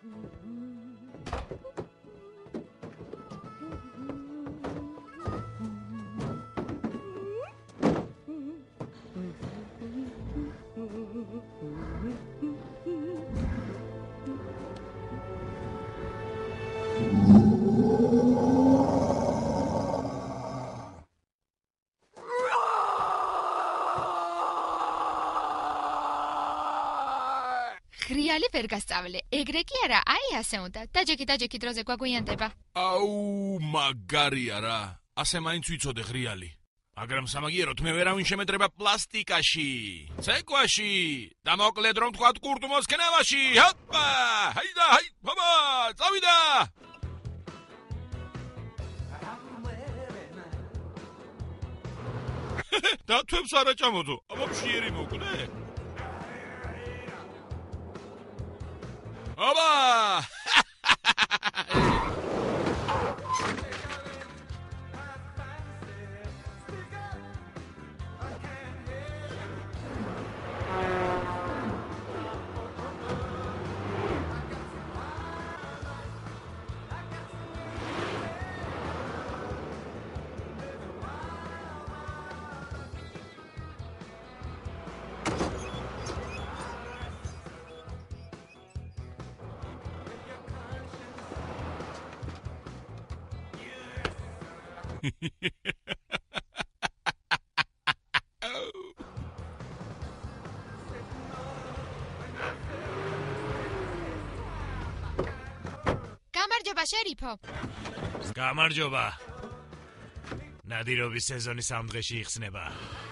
ღრიალი ვერ გასწავლე. ეგრე კი არა, აი ასე უნდა. დაჯექი დროზე გვაგვიანდება. აუ, მაგარია რა. ასე მაინც ვიცოდე ღრიალი. მაგრამ სამაგიეროდ მე ვერავინ შემეტრება პლასტიკაში, ცეკვაში და მოკლედ რომ თქვა კურდმოს ქნევაში. ჰოპა! ჰაიდა, ჰაი, ბაბა, წავიდა! და თვებს არა ჭამოდო, აბა მშიერი მოკვდე? აბა! გამარჯობა შერიფო. გამარჯობა. ნადირობის სეზონი სამ დღეში იხსნება.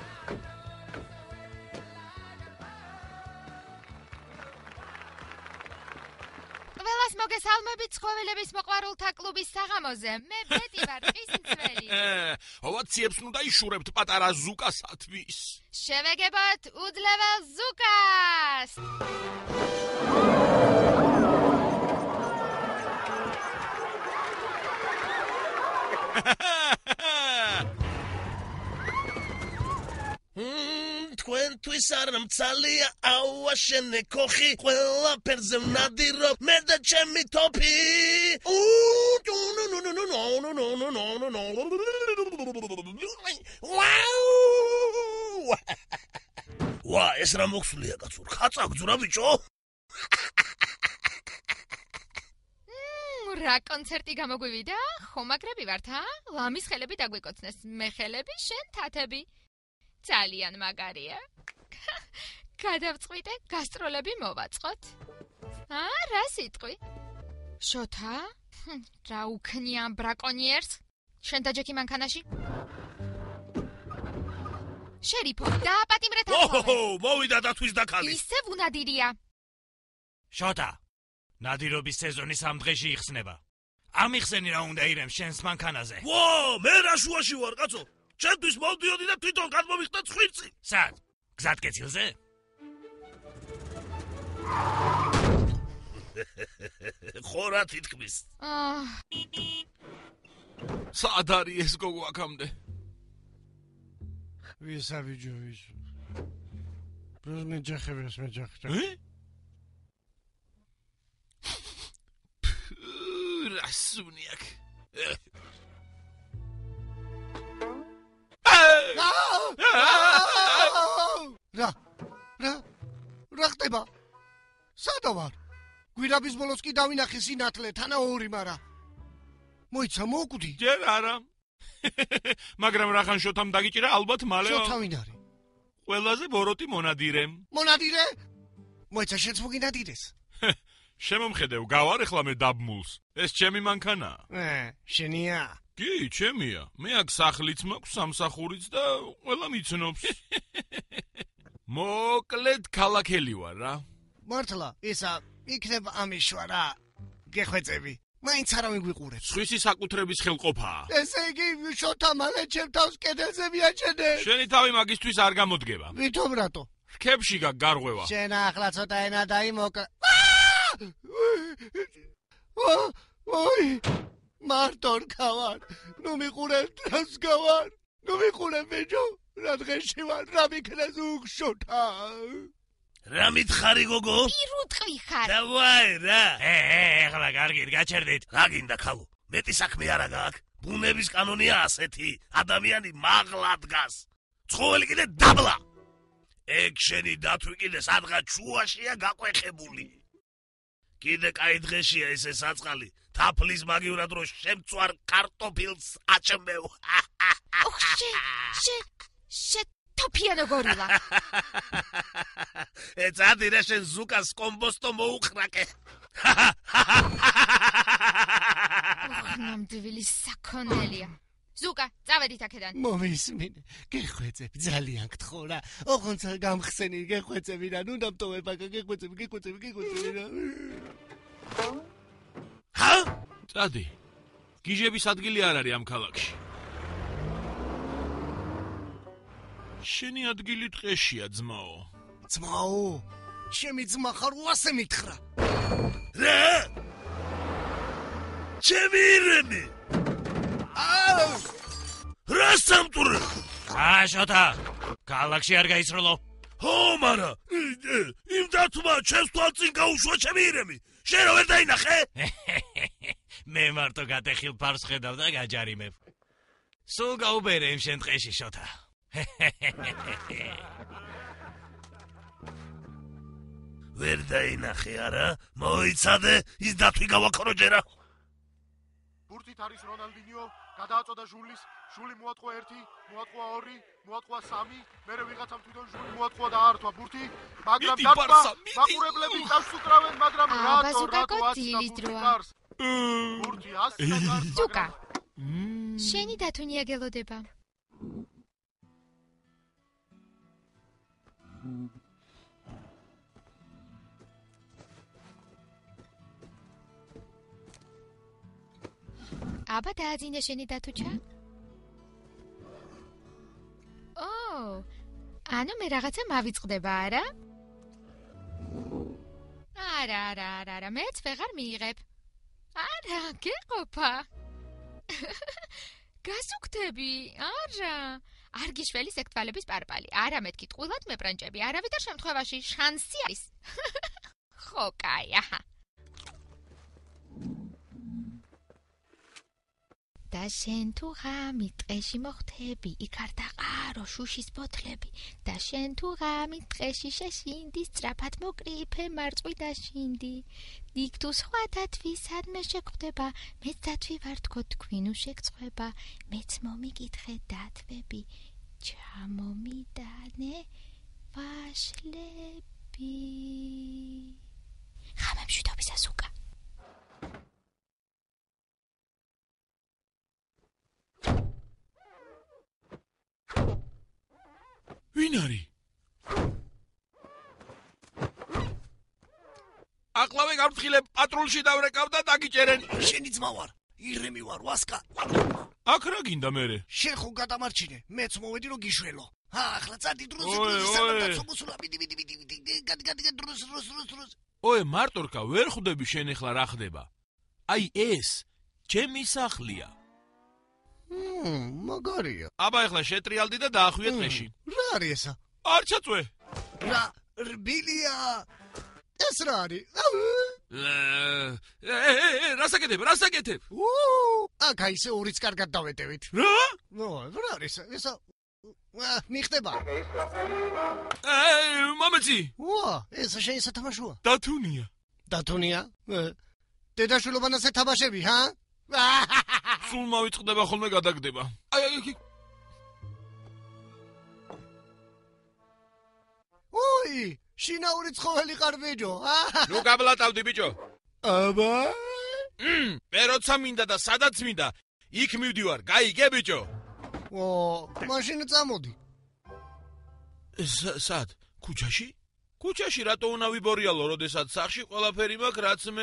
ყველას მოგესალმებით ცხოველების მოყვარულთა კლუბის საღამოზე. მე ბეტი ვარ, ტყის მცველი. ოვაციებს ნუ დაიშურებთ პატარა ზუკასათვის. შევეგებოთ უძლებელ ზუკას. თქვენთვის არ მცალია აუაშენე ქოხი ყველაფერზე ვნადირო მე და ჩემი თოფი ვა ეს რა მოხსულია კაცო ხაცა გძურა ბიჭო რა კონცერტი გამოგვივიდა? ხომაგრები ვართ, ლამის ხელები დაგვიკოცნეს, მე ხელები, შენ თათები. ძალიან მაგარია. გადავწყვიტე, გასტროლები მოვაწყოთ. რა სიტყვი? შოთა? რა უქნია ბრაკონიერს? შენ დაჯექი მანქანაში? შერიფო, დააპატიმრეთ ოჰო, მოვიდა დათვის და ქალი. ისევ უნადირია. შოთა, ნადირობის სეზონი სამ დღეში იხსნება. ამიხსენი რა უნდა ირემ შენს მანქანაზე. ვა, მე რა შუაში ვარ, კაცო. ჩემთვის მოვდიოდი და თვითონ გადმომიხდა ცხვირწი. სად? გზადკეცილზე? ხო რა თითქმის. სად არის ეს გოგო აქამდე? ვისა ვიჯო ვის? პროზნე ჯახებს მე ჯახჭა. რასუნიაკ. რა ხდება? სადა ვარ? გვირაბის ბოლოს კი დავინახე სინათლე, თანაორი მარა. მოიცა მოკვდი? ჯერ არა. მაგრამ რახან შოთამ დაგიჭირა ალბათ მალე. შოთა ვინ არის? ყველაზე ბოროტი მონადირე. მონადირე? მოიცა შენც მოგინადირეს? შემომხედევ, გავარ ახლა მე დაბმულს. ეს ჩემი მანქანაა. შენია? კი, ჩემია. მე აქ სახლიც მაქვს, სამსახურიც და ყველა მიცნობს. მოკლედ ქალაქელი ვარ რა. მართლა, ისა იქნება ამიშვა რა. გეხვეწები. მაინც არავინ გვიყურებს. სხვისი საკუთრების ხელყოფაა. ესე იგი, შოთა მალე ჩემ თავს კედელზე მიაჩენე. შენი თავი მაგისთვის არ გამოდგება. ვითომ რატო? რქებში გაგარღვევა. შენ ახლა ცოტა ენა დაიმოკლა. ოი მარტონ გავარ. ნუ მიყურებ დროს გავარ. ნუ მიყურებ ბიჭო. რა დღეში ვარ, რა მიქნეს უხშოთა. რა მითხარი გოგო? პირუტყვი ხარ. დავაი რა. ეხლა კარგით გაჩერდით. რა გინდა ხალო? მეტი საქმე არა გაქვს. ბუნების კანონია ასეთი. ადამიანი მაღლა დგას. ცხოველი კიდე დაბლა. ეგ შენი დათვი კიდე სადღაც შუაშია გაყვეხებული. კიდე კაი დღეშია ესე საწყალი. თაფლის მაგივრად რო შემწვარ კარტოფილს აჭმევ. ოხ შე თოფიანო გორილა. ეცადი რა შენ ზუკას კომბოსტო მოუხრაკე. ნამდვილი საქონელია. ზუკა, წავედით აქედან. მომისმინე, გეხვეწები ძალიან გთხოვ რა. ოღონდ გამხსენი გეხვეწები რა. ნუ დამტოვება გეხვეწები რა. ჰა? წადი. გიჟების ადგილი არ არის ამ ქალაქში. შენი ადგილი ტყეშია, ძმაო. ძმაო, ჩემი ძმა ხარ უასე მითხრა. რა? ჩემი ირემი. რა სამტურე? შოთა, ქალაქში არ გაისროლო. ჰო, მარა, იმ დათმა ჩემს თვალწინ გაუშვა ჩემი ირემი. შენ რა ვერ დაინახე? მე მარტო გატეხილ ფარს ხედავ და გაჯარიმებ. სულ გაუბერე იმ შენ ტყეში, შოთა. ვერ დაინახე არა? მოიცადე, ის დათვი გავაქრო ჯერა. ბურთით არის რონალდინიო, გადააწოდა ჟულის, ჟული მოატყვა 1, მოატყვა 2, მოატყვა 3, მერე ვიღაცამ თვითონ ჟული მოატყვა და აართვა ბურთი, მაგრამ დათვა მაყურებლები თავს უკრავენ, მაგრამ რატო აწყვეტს ბურთი ასე კარს. ზუკა. შენი დათუნია გელოდება. აბა დააძინე შენი დათუჩა? ანუ მე რაღაცა მავიწყდება, არა? არა, მეც ვეღარ მიიღებ. არა, გეყოფა. გასუქთები, არა. არ გიშველის ეგ თვალების პარპალი, არამედ კი ტყუილად მებრანჭები, არავითარ შემთხვევაში შანსი არის. ხო, კაი, აჰა. და შენ თუ ღამით ტყეში მოხდები, იქ არ დაყარო შუშის ბოთლები. და შენ თუ ღამით ტყეში შეშინდი, სწრაფად მოკრიფე მარწყვი დაშინდი. იქ თუ სხვათა თვისადმე შეგვდება, მეც დათვი ვარ თქო თქვენ უშეგწყვება. მეც მომიკითხე დათვები, ჩამომიდანე ვაშლები. ხამემშვიდობისა ზუკა. ვინ არის? აკლავე გამთხილებ პატრულში დავრეკავ და დაგიჭერენ. შენი ძმა ვარ, ირემი ვარ, ვასკა. აქ რა გინდა მერე? შენ ხო გადამარჩინე, მეც მოვედი რომ გიშველო. ახლა წადი დროზე გადი დროზე. ოე, მარტორკა, ვერ ხვდები შენ ახლა რა ხდება? აი ეს ჩემი სახლია. მაგარია. აბა ახლა შეტრიალდი და დაახვიე ტყეში. რა არის ესა? არ ჩაწვე. რა რბილია? ეს რა არის? რასაკეთებ? აქ ისე ორიც კარგად დავეტევით. რა? რა არის ესა? მიხდება. მამაცი. ეს შენ სათამაშოა? დათუნია. დათუნია? დედაშვილობანასე თამაშები, ჰა? სულ მავიწყდება ხოლმე გადაგდება. აი. ოი, შინაური ცხოველი ხარ ბიჭო. ნუ გაბლატავდი ბიჭო. აბა? მე როცა მინდა და სადაც მინდა, იქ მივდივარ. გაიგე ბიჭო? მაშინ წამოდი. სად? ქუჩაში? ქუჩაში რატო უნდა ვიბორიალო, როდესაც სახში ყველაფერი მაქვს, რაც მე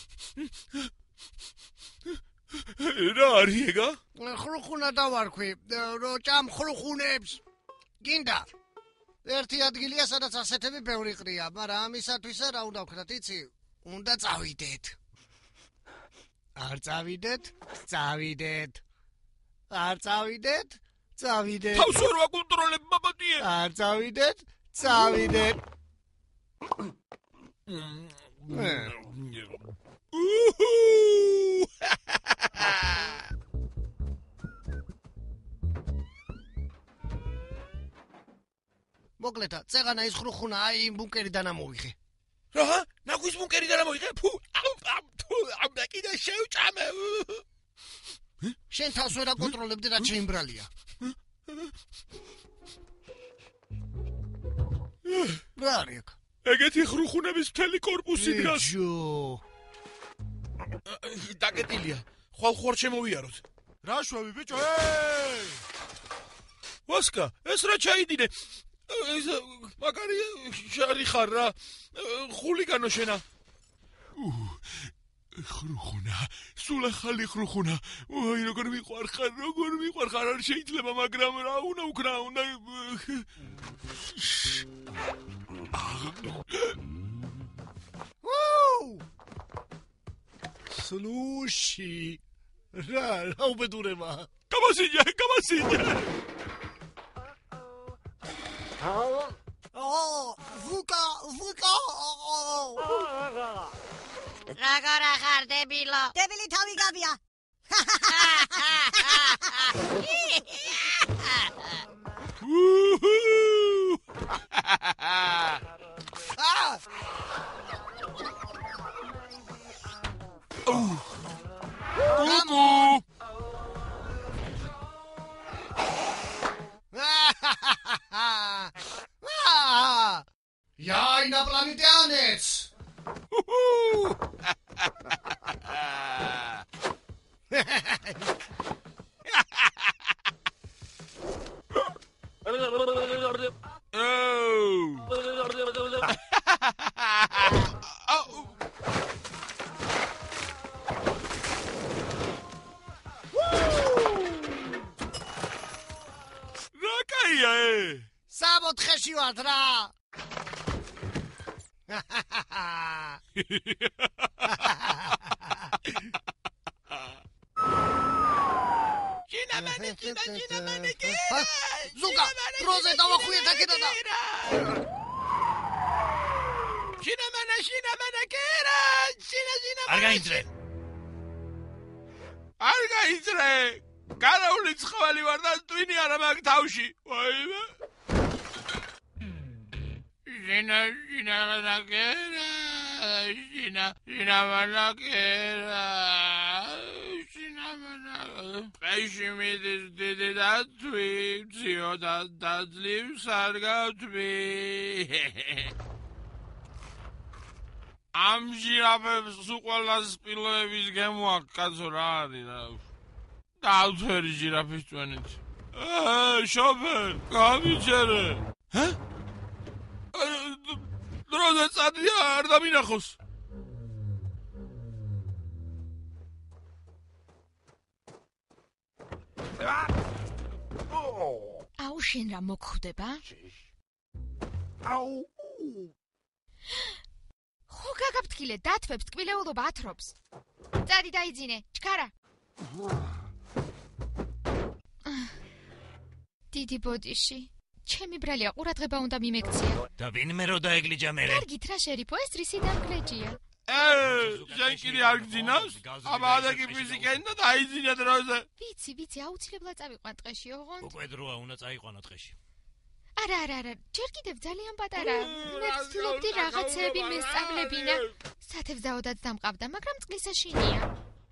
რა არის ეგა? ხრუხუნა დავარქვი, რო ჭამ ხრუხუნებს. გინდა? ერთი ადგილია, სადაც ასეთები ბევრი ყრია, მაგრამ ამისათვის რა უნდა ვქნათ, იცი? უნდა წავიდეთ. არ წავიდეთ? წავიდეთ. არ წავიდეთ? წავიდეთ. თავს ვერ ვაკონტროლებ, ბაბადიე. არ წავიდეთ? წავიდეთ. მოკლედ, წეღანა ის ხრუხუნა აი იმ ბუნკერიდან ამოვიღე. რა? ნაგვის ბუნკერიდან ამოიღე? ფუ, ამ კიდე შევჭამე. შენ თავს ვერ აკონტროლებდი, რაც შეიმბრალია. რა არის? ეგეთი ხრუხუნების მთელი კორპუსი დგას. ჯო. დაკეტილია. ხვალ შემოვიაროთ. რა შვები ბიჭო? ვასკა, ეს რა ჩაიდინე? ეს მაგარი შარი ხარ რა. ხულიგანო შენა. ხრუხუნა, სულ ახალი ხრუხუნა. ვაი, როგორ მიყვარხარ, არ შეიძლება, მაგრამ რა უნდა უკრა, უნდა სლუში. რა უბედურება. გამასინჯა. ვუკა. Ragora ხარ დებილო. დებილი თავი გავია. Ja, ineplaneteanets! Sabotgeshi wat ra! Zuka, roze dava khuye takeda da. Shina kera. არ გაინძრე. არ გაინძრე. გარეული ცხვალი ვარ და ტვინი არა მაგ თავში. ვაიმე. Shina Qashimides did that tweet, Zio that lives Sargatwi. Am girafes suqalas piloevis gemoakatso ra არის რა. დავთვერი ჟირაფის წვენით. შოფერ, გამიჩერე. ჰა? დროზე წადია არ დამინახოს. აუ შენ რა მოხდება? აუ. ხო გაგაფრთხილე, დათვებს ტკბილეულობა ათრობს. წადი დაიძინე, ჩქარა. დიდი ბოდიში. ჩემი ბრალია ყურადღება უნდა მიმექცია. და ვინმე რო დაეგლიჯა მერე. კარგით რა შერიფო, ეს რისი დამკლეჯია. შენ კიდე არ გძინავს? აბა ადაკი ფიზიკენ და დაიძინე დროზე. ვიცი, აუცილებლად წავიყვან ტყეში, ოღონდ. უკვე დროა უნდა წაიყვანო ტყეში. არა, ჯერ კიდევ ძალიან პატარა. მე ვცდილობდი რაღაცები მესწავლებინა. სათევზაოდაც დამყავდა, მაგრამ წყლისაშინია.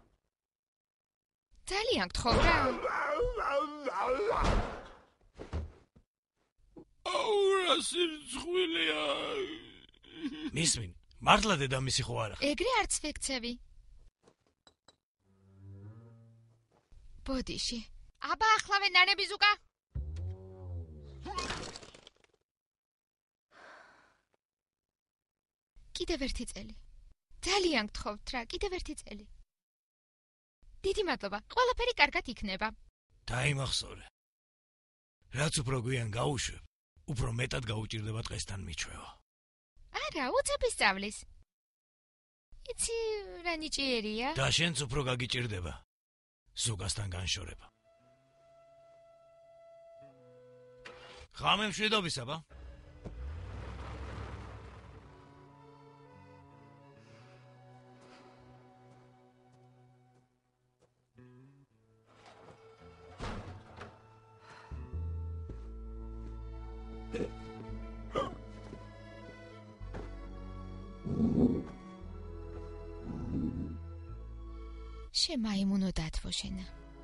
ძალიან გთხოვ რა. აუ რა სირცხვილია. მისმინ, მართლა დედამისი ხო არა? ეგრე არც ვექცევი. ბოდიში. აბა ახლავე ნანები ზუკა. კიდევ ერთი წელი. ძალიან გთხოვთ რა, კიდევ ერთი წელი. დიდი მადლობა. ყველაფერი კარგად იქნება. დაიმახსოვრე. რაც უფრო გვიან გაუშვებ, უფრო მეტად გაუჭირდება ტყესთან მიჩვევა. არა, უცებ ისწავლის. იცი რა ნიჭიერია? და შენც უფრო გაგიჭირდება ზოგასთან განშორება. ხამე მშვიდობის აბა. შემაიმუნო დათვოშენა.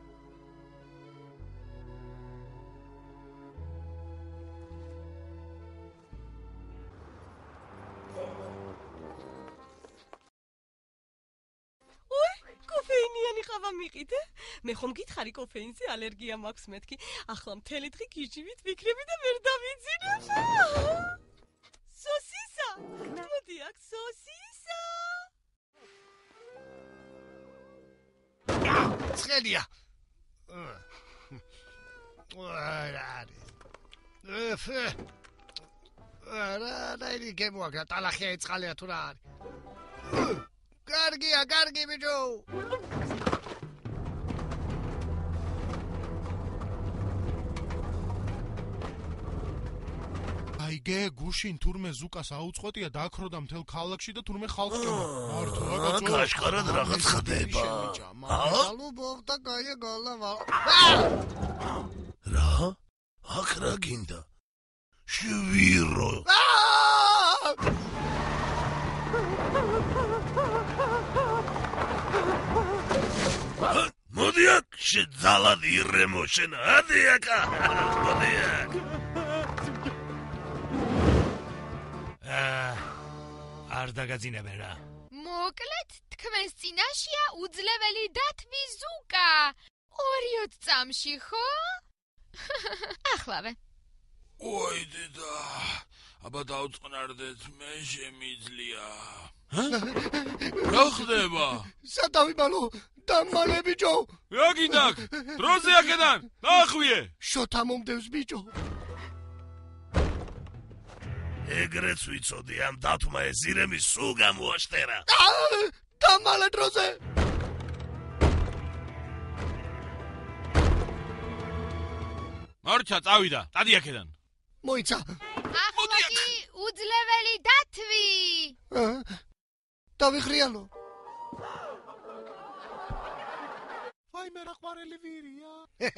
კოფეინიანი ყავა მიყიდე? მე ხომ გითხარი კოფეინზე ალერგია მაქვს მეთქი. ახლა მთელი დღე გიჟივით ვიქნები და ვერ დავიძინებ. სოსისა! მოდი აქ სოსისა! ცხელია. რა იგი გემოაგრა ტალახია ეწყალია თუ რა არის. კარგი ბიჭო. აიგე გუშინ თურმე ზუკას აუწყვეტია დააქროდა მთელ ქალაქში და თურმე ხალხს ჭამა. მართლა კაცო. გაშკარად რაღაც ხდება. ალო ბოხტა კაია გალავა. რა? აქ რა გინდა? შვირო. მოდი აქ შეძალად ირემო შენ. ადი აქ. მოდი აქ. არ დაგაძინებენ რა. მოკლედ, თქვენს წინაშია უძლეველი დათვი ზუკა. 2 წამში, ხო? ახლავე. ოი დედა, აბა დავწყნარდეთ, მე შემიძლია. რა ხდება? სადავიბალო, დამალე ბიჭო. რა გინდაკ? დროზე აქედან, დაახვიე. შოთა მომდევს ბიჭო. ეგრეც ვიცოდი ამ დათმა ეს ირემი სულ გამოაშტერა. დამალე დროზე. მარჩა წავიდა, დადი აქედან. მოიცა. ახლა კი უძლეველი დათვი. დავიხრიალო. ვაი მე რა ყვარელი ვირია.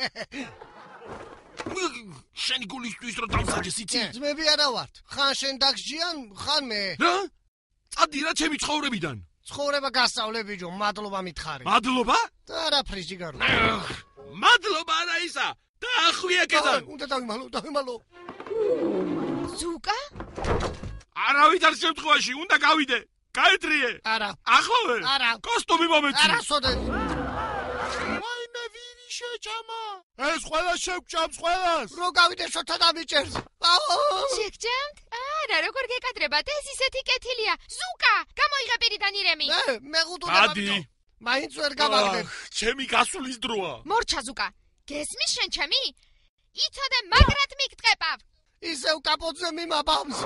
შენი გულისთვის რომ დამსაჯეს იცი? ძმები არა ვართ. ხან შენ დაგსჯიან, ხან მე. რა? წადი რა ჩემი ცხოვრებიდან. ცხოვრება გასწავლე ბიჭო, მადლობა მითხარი. მადლობა? არაფრის ჯიგარო. მადლობა არა ისა. დაახვიე აქედან. უნდა დავიმალო. ზუკა? არავით არ შემთხვევაში, უნდა გავიდე. გაეტრიე. არა. ახლავე? არა. კოსტუმი მომეცი. არა სოდეს. ვაი მე ვირი შეჭამა. ეს ყველა შევჭამს ყველას. რო გავიდე შოთა დამიჭერს. შეგჭამთ? არა, როგორ გეკადრებათ? ეს ისეთი კეთილია. ზუკა, გამოიღე პირიდან ირემი. მე ღუტუდება დადი. ბიჭო. მაინც ვერ გავაგდებ. ჩემი გასulis დროა. მორჩა ზუკა. გესმის შენ ჩემი? იცოდე მაგრად მიგტყეპავ. ისევ კაპოთზე მიმაბავს.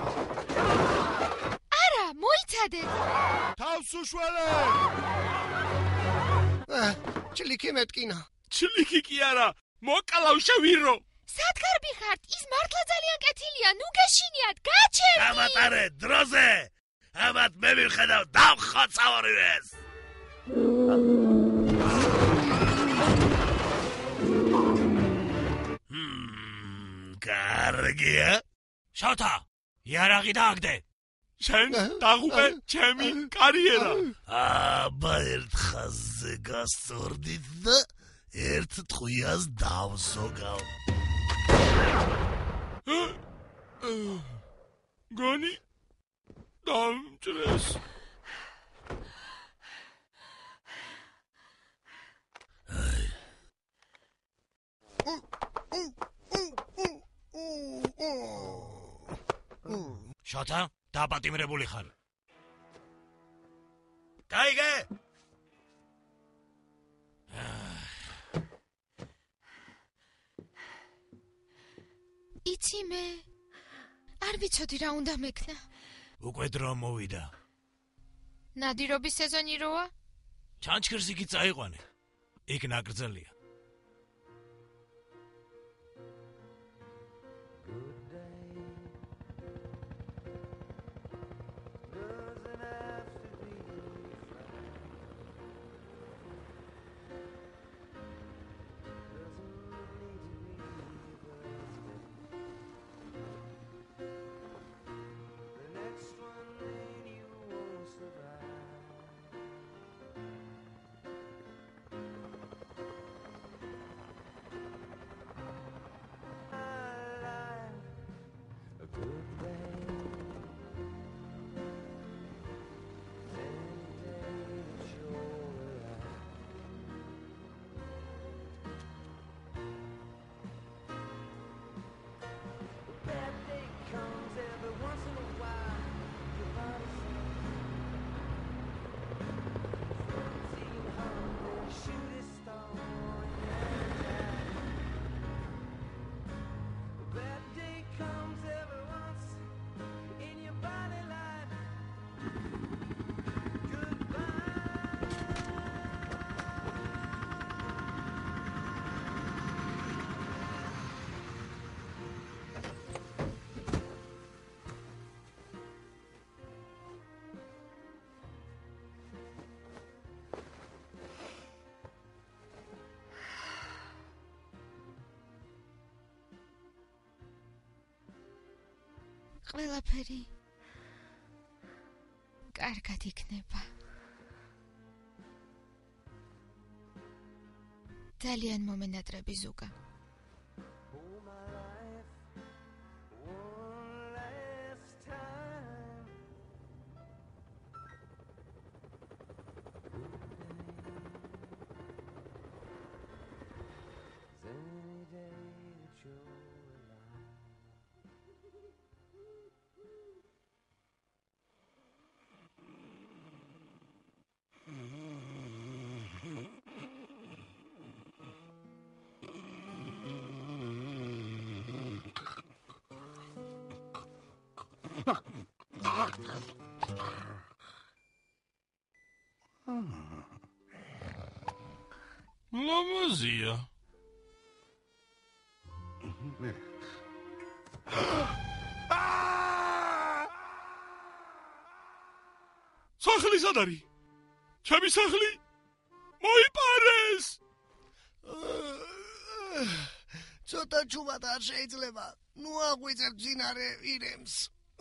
არა, მოიცადე. თავს უშველე. ჩლიკი მეტკინა. ჩლიკი კი არა, მოკალავ შევირო. სადგარბი ხართ, ის მართლა ძალიან კეთილია, ნუ გეშინიათ, გაჩერდი. გამატარე დროზე. ამათ მე მივხედავ დავხოცავორიეს. კარგია. შოთა, იარაღი დააგდე. შენ დაღუპე ჩემი კარიერა. აბა ერთ ხაზზე გასწორდით და ერთ ტყვიას დავზოგავ. გონი დამჭრეს. შოთა, დაპატიმრებული ხარ. გაიგე? იცი მე არ ვიცოდი რა უნდა მექნა. უკვე დრო მოვიდა. ნადირობის სეზონი როა? ჩანჩქერს იგი წაიყვანე. იქ ნაკრძალია. ყველაფერი კარგად იქნება. ძალიან მომენატრები ზუგა. ლამაზია. სახლი სად არის? ჩემი სახლი მოიპარეს. ცოტა ჩუმად არ შეიძლება. ნუ აღვიძებ მძინარე ირემს.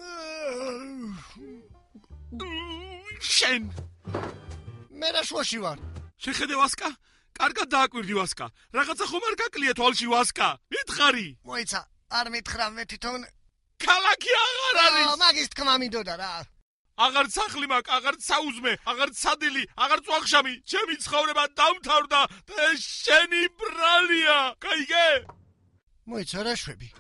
შენ მე რა შუაში ვარ? შეხედე ვასკა? კარგად დააკვირდი ვასკა. რაღაცა ხომ არ გაკლია თვალში ვასკა? მითხარი. მოიცა, არ მითხრა მე თვითონ ქალაქი აღარ არის. მაგის თქმა მინდოდა რა. აღარც სახლი მაქვს, აღარც საუზმე, აღარც სადილი, აღარც ვახშამი. ჩემი ცხოვრება დამთავრდა და შენი ბრალია. გაიგე? მოიცა რა შვები?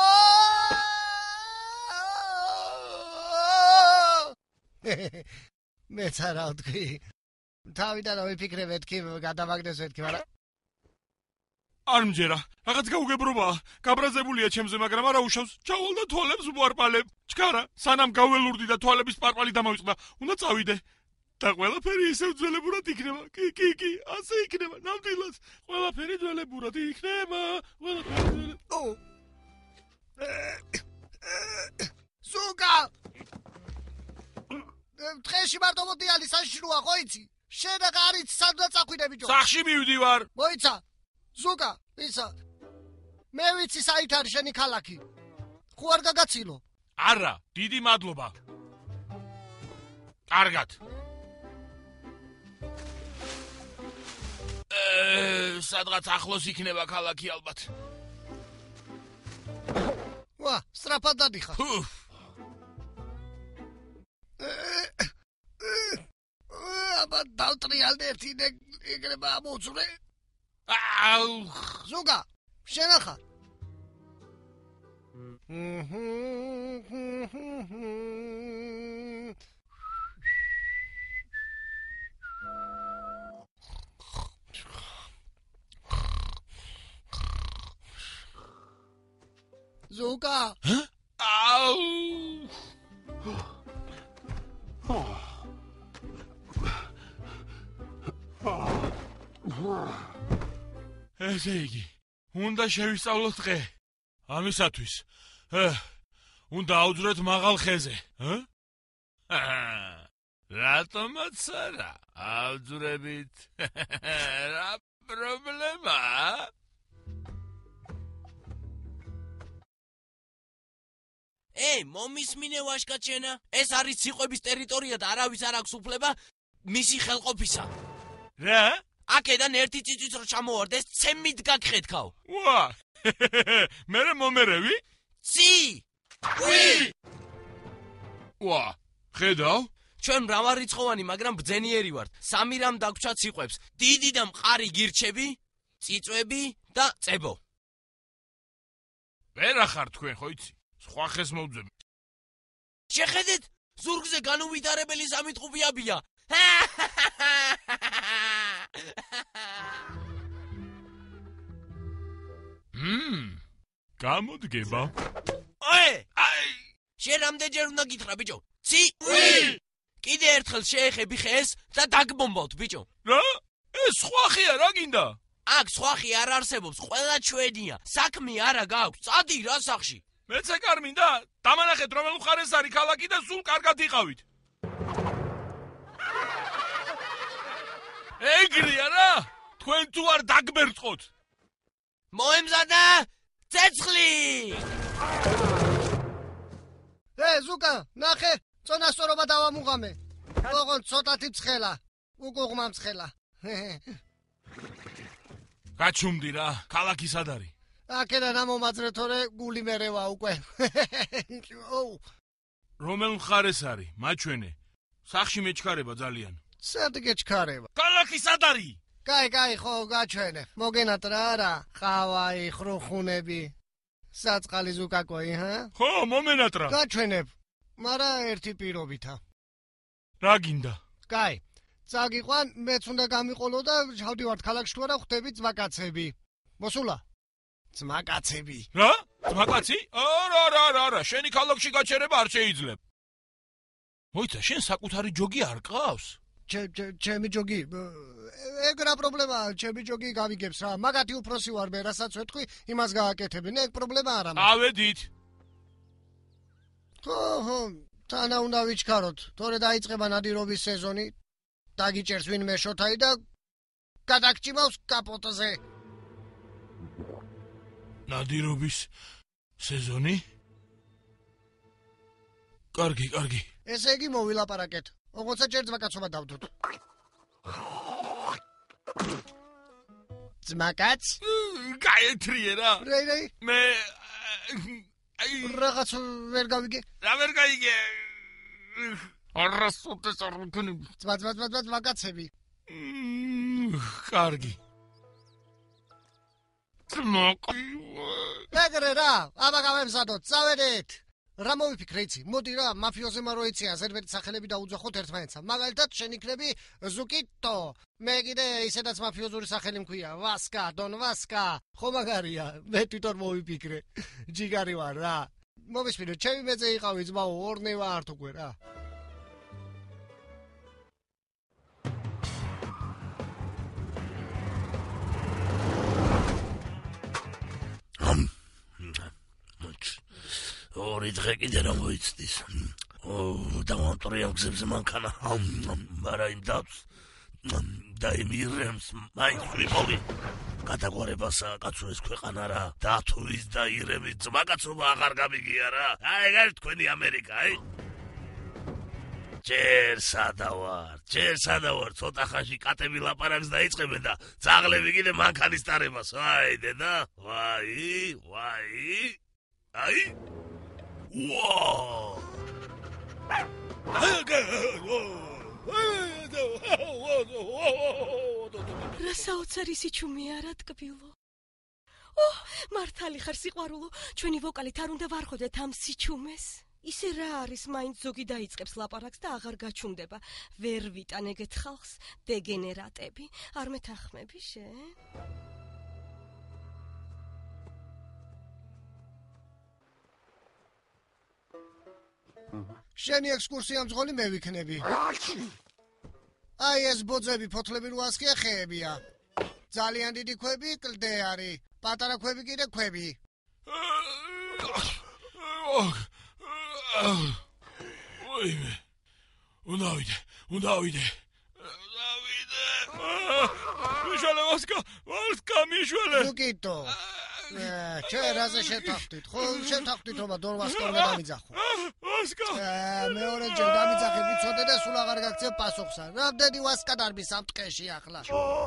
მეც არა ვთქვი. თავიდან ვიფიქრე მეთქი გადავაგდეს მეთქი, მაგრამ არ მჯერა. რაღაც გაუგებრობაა. გაბრაზებულია ჩემზე, მაგრამ არა უშავს. ჩავალ და თვალებს ვუარპალებ. ჩქარა, სანამ გაველურდი და თვალების პარპალი დამავიწყდა, უნდა წავიდე. და ყველაფერი ისევ ძველებურად იქნება. კი, ასე იქნება. ნამდვილად. ყველაფერი ძველებურად იქნება. ყველაფერი. ზუგა! დღეში მარტო მოდიალი საშიშროა, ხო იცი? შენ აღარ იცი სადღა წახვიდე ბიჭო. სახში მივდივარ. მოიცა. ზუგა, ისა. მე ვიცი საით არის შენი ქალაქი. ხო არ გაგაცილო? არა, დიდი მადლობა. კარგად. სადღაც ახლოს იქნება ქალაქი ალბათ. ვა, სწრაფად დადიხარ. აბა დავტრიალდე ერთი ეგრება მოძრე. ზუგა, შენ ახარ. ზუგა. ესე იგი, უნდა შევისწავლოთ დღე. ამისათვის, უნდა აუძვრეთ მაღალ ხეზე, რატომაც არა, ავძვრებით. რა პრობლემაა? მომისმინე ვაშკაჩენა. ეს არის ციყვების ტერიტორია და არავის არ აქვს უფლება მისი ხელყოფისა. რა? აქედან ერთი წიწვით რო ჩამოვარდეს, ცემით გაგხედქავ. ვა! მერე მომერევი? ცი! ვა! ხედავ? ჩვენ მრავალრიცხოვანი, მაგრამ ბძენიერი ვართ. 3 რამ დაგვრჩა ციყვებს. დიდი და მყარი გირჩები, წიწვები და წებო. ვერა ხარ თქვენ, ხო იცი? სხვა ხეს მოვძებ. შეხედეთ, ზურგზე განუვითარებელი სამიტყუპიაბია. გამოდგება. შენ რამდენჯერ უნდა გითხრა, ბიჭო? ცი! კიდე ერთხელ შეეხები ხეს და დაგბომბავთ, ბიჭო. რა? ეს სხვა ხია რა გინდა? აქ სხვა ხი არ არსებობს, ყველა ჩვენია. საქმე არა გაქვს, წადი რა სახში. მეც ეგარ მინდა? დამანახეთ რომელ მხარეს არის ქალაქი და სულ კარგად იყავით. ეგრეა რა? თქვენ თუ არ დაგმერწყოთ. მოემზადა ცეცხლი! ზუკა, ნახე, წონასწორობა დავამუღამე. ოღონდ ცოტათი ცხელა. უკუღმა მცხელა. გაჩუმდი რა, ქალაქი სად არის? აქედან ამომაძრე თორე გული მერევა უკვე. რომელ მხარეს არის? მაჩვენე. სახში მეჩქარება ძალიან. სად გეჩქარება? ქალაქი სად არის? კაი, ხო, გაჩვენე. მოგენატრა არა, ყავაი, ხრუხუნები. საწყალი ზუკაკოი, ჰა? ხო, მომენატრა. გაჩვენებ. მარა ერთი პირობითა. რა გინდა? კაი. წაგიყვან, მეც უნდა გამიყოლო და ჩავდივართ ქალაქში თუ არა ხვდები ძმაკაცები. მოსულა? ძმაკაცები. რა? ძმაკაცი? არა, შენი ქალაქში გაჩერება არ შეიძლება. მოიცა, შენ საკუთარი ჯოგი არ ყავს? ჩემი ჯოგი. ეგ რა პრობლემაა, ჩემი ჯოგი გავიგებს რა. მაგათი უფროსი ვარ მე, რასაც ვეთქვი, იმას გააკეთებენ. ეგ პრობლემა არა. ავედით. ხო, თანა უნდა ვიჩქაროთ. თორე დაიწყება ნადირობის სეზონი. დაგიჭერს ვინმე შოთაი და გადაგჭიმავს კაპოტზე. ნადირობის სეზონი? კარგი. ესე იგი მოვილაპარაკეთ. ოღონდ ჯერ ძმაკაცობა დავდოთ. ძმაკაც? გაეთრიე რა. რეი. მე რაღაც ვერ გავიგე. რა ვერ გაიგე? არასოდეს არ მქონი. ძმაკაცები. კარგი. ეგრე რა, აბა გავემზადოთ, წავედით. რა მოვიფიქრე იცი? მოდი რა, მაფიოზებმა რო იციან ზერბერტ სახელები დაუძახოთ ერთმანეთს. მაგალითად, შენ იქნები ზუკიტო. მე კიდე ისედაც მაფიოზური სახელი მქვია, ვასკა, დონ ვასკა. ხო მაგარია, მე თვითონ მოვიფიქრე. ჯიგარი ვარ რა. მომისმინე, ჩემი მეძე იყავი ძმაო, ორნე ვართ უკვე რა. ორი დღე კიდე რა მოიცდის. დავამტრიამ გზებზე მანქანა. მარა იმ დავს და იმ ირემს მაინც ვიყოლი. გადაგვარებასა კაცო ეს ქვეყანა რა. დათუის და ირემის ძმაკაცობა აღარ გამიგია რა. ეგ არის თქვენი ამერიკა, ჯერ სადავარ, ცოტა ხანში კატები ლაპარაკს დაიწყებენ და ძაღლები კიდე მანქანის ტარებას. ვაი დედა, ვაი. აი Whoa! რა საოცარი სიჩუმეა რა ტკბილო. მართალი ხარ სიყვარულო, ჩვენი ვოკალით არ უნდა ვარხოდეთ ამ სიჩუმეს. ისე რა არის, მაინც ზოგი დაიწყებს ლაპარაკს და აღარ გაჩუმდება. ვერ ვიტან ეგეთ ხალხს, დეგენერატები. არ მეთანხმები შენ? შენი ექსკურსია მძღოლი მე ვიქნები. აი ეს ბოძები ფოთლები რო ასხია ხეებია. ძალიან დიდი ქვები კლდე არის. პატარა ქვები კიდე ქვები. ოიმე. უნდა ვიდე. მიშველე ვასკა მიშველე. ზუკიტო. ჩე რაზე შეთანხმდით? ხო შეთანხმდით რომ დონ ვასკა უნდა დამიძახო. ვასკა. მეორე ჯერ დამიძახე ვიცოდე და სულ აღარ გაქცევ პასუხსა. რამდენი ვასკა დარბის ამ ტყეში ახლა?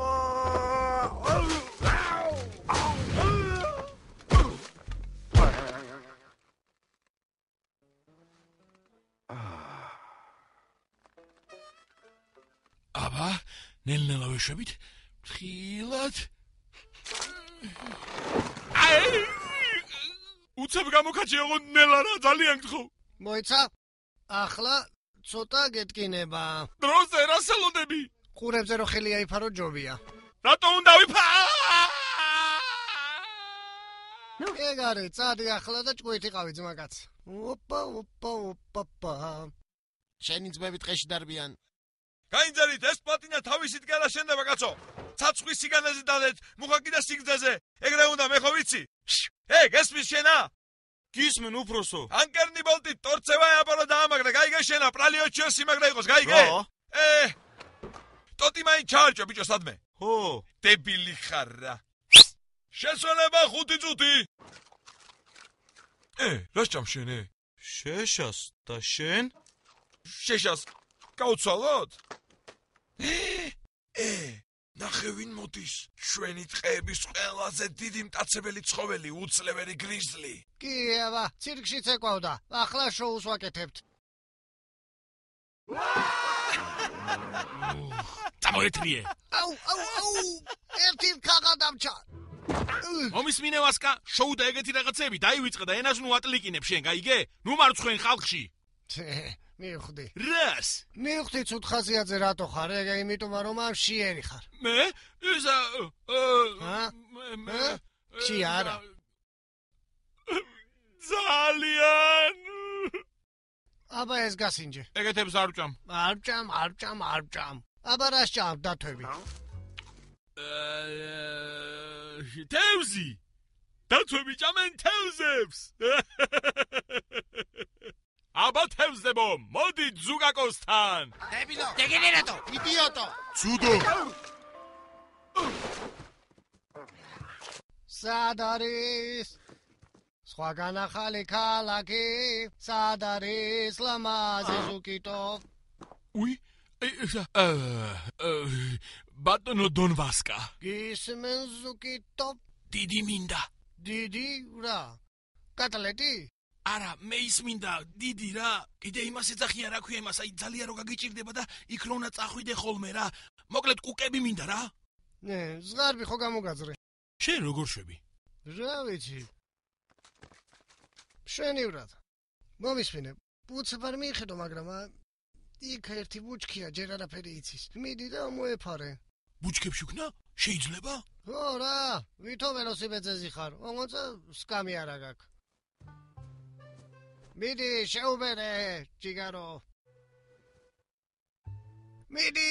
აბა, ნელ-ნელა ვეშვებით. ხილად. უცებ გამოკაჩიო ნელა რა ძალიან გთხოვ. მოიცა? ახლა ცოტა გეტკინება. დროზე რა სალოდები? ყურებზე რო ხელი აიფარო ჯობია. რატო უნდა ვიფა? ეგ არის, წადი ახლა და ჭკუით იყავი ძმაკაც. ოპა. შენი ძმები ტყეში დარბიან. გაინძარით ეს პლატინა თავისით გალა შენდება კაცო. ცაცხვი სიგანაზე დადეთ, მუხა კიდე სიგრძეზე. ეგრე უნდა მე ხო ვიცი? ეგ ესმის შენა? გისმენ უფროსო. ანკერნი ბოლტი ტორცევა აპარო დაამაგრა, გაიგე შენა, პრალიოჩიო სიმაგრე იყოს, გაიგე? ტოტი მაინ ჩაარჭო ბიჭო სადმე. ხო. დებილი ხარ რა. შესვენება 5 წუთი. რას ჭამშენე? შეშას და შენ? შეშას გავცვალოთ? ნახე ვინ მოდის, ჩვენი ტყეების ყველაზე დიდი მტაცებელი ცხოველი, უძლეველი გრიზლი. კი, აბა, ცირკშიც ეკვავდა. ახლა შოუს ვაკეთებთ. წამოეთრიე. აუ, ერთი ქაღა დამჩა. მომისმინე ვასკა, შოუ და ეგეთი რაღაცები დაივიწყე და ენას ნუ ატლიკინებ შენ, გაიგე? ნუ მარცხვენ ხალხში. მივხვდი. რას? მივხვდი ცუთხაზიაძე რატო ხარ? ეგ იმიტომ რომ ამ შიერი ხარ. მე? ისა კი არა. ძალიან. აბა ეს გასინჯე. ეგეთებს არ ვჭამ. არ ვჭამ. აბა რას ჭამ დათვები? თევზი. დათვები ჭამენ თევზებს. აბა თევზებო, მოდი ზუგაკოსთან. დებილო, დეგენერატო, იდიოტო. ცუდო. სად არის? სხვაგან ახალი ქალაქი, სად არის ლამაზი ზუკიტო? უი, ბატონო დონვასკა. გისმენ ზუკიტო? დიდი მინდა. დიდი რა? კატალეტი? არა, მე ის მინდა, დიდი რა. კიდე იმას ეძახიან, რა ქვია იმას, აი ძალიან რო გაგიჭირდება და იქ რო უნდა წახვიდე ხოლმე რა. მოკლედ კუკები მინდა რა. ნე, ზღარბი ხო გამოგაძრე. შენ როგორ შვები? რა ვიცი. შენივრად. მომისმინე, უცებ არ მიხედო, მაგრამ იქ ერთი ბუჩქია, ჯერ არაფერი იცის. მიდი და მოეფარე. ბუჩქებში ვქნა? შეიძლება? ხო რა, ვითომ ველოსიპედზე ხარ? ოღონდ სკამი არა გაქვს. მიდი, შეუბერე, ჯიგარო. მიდი!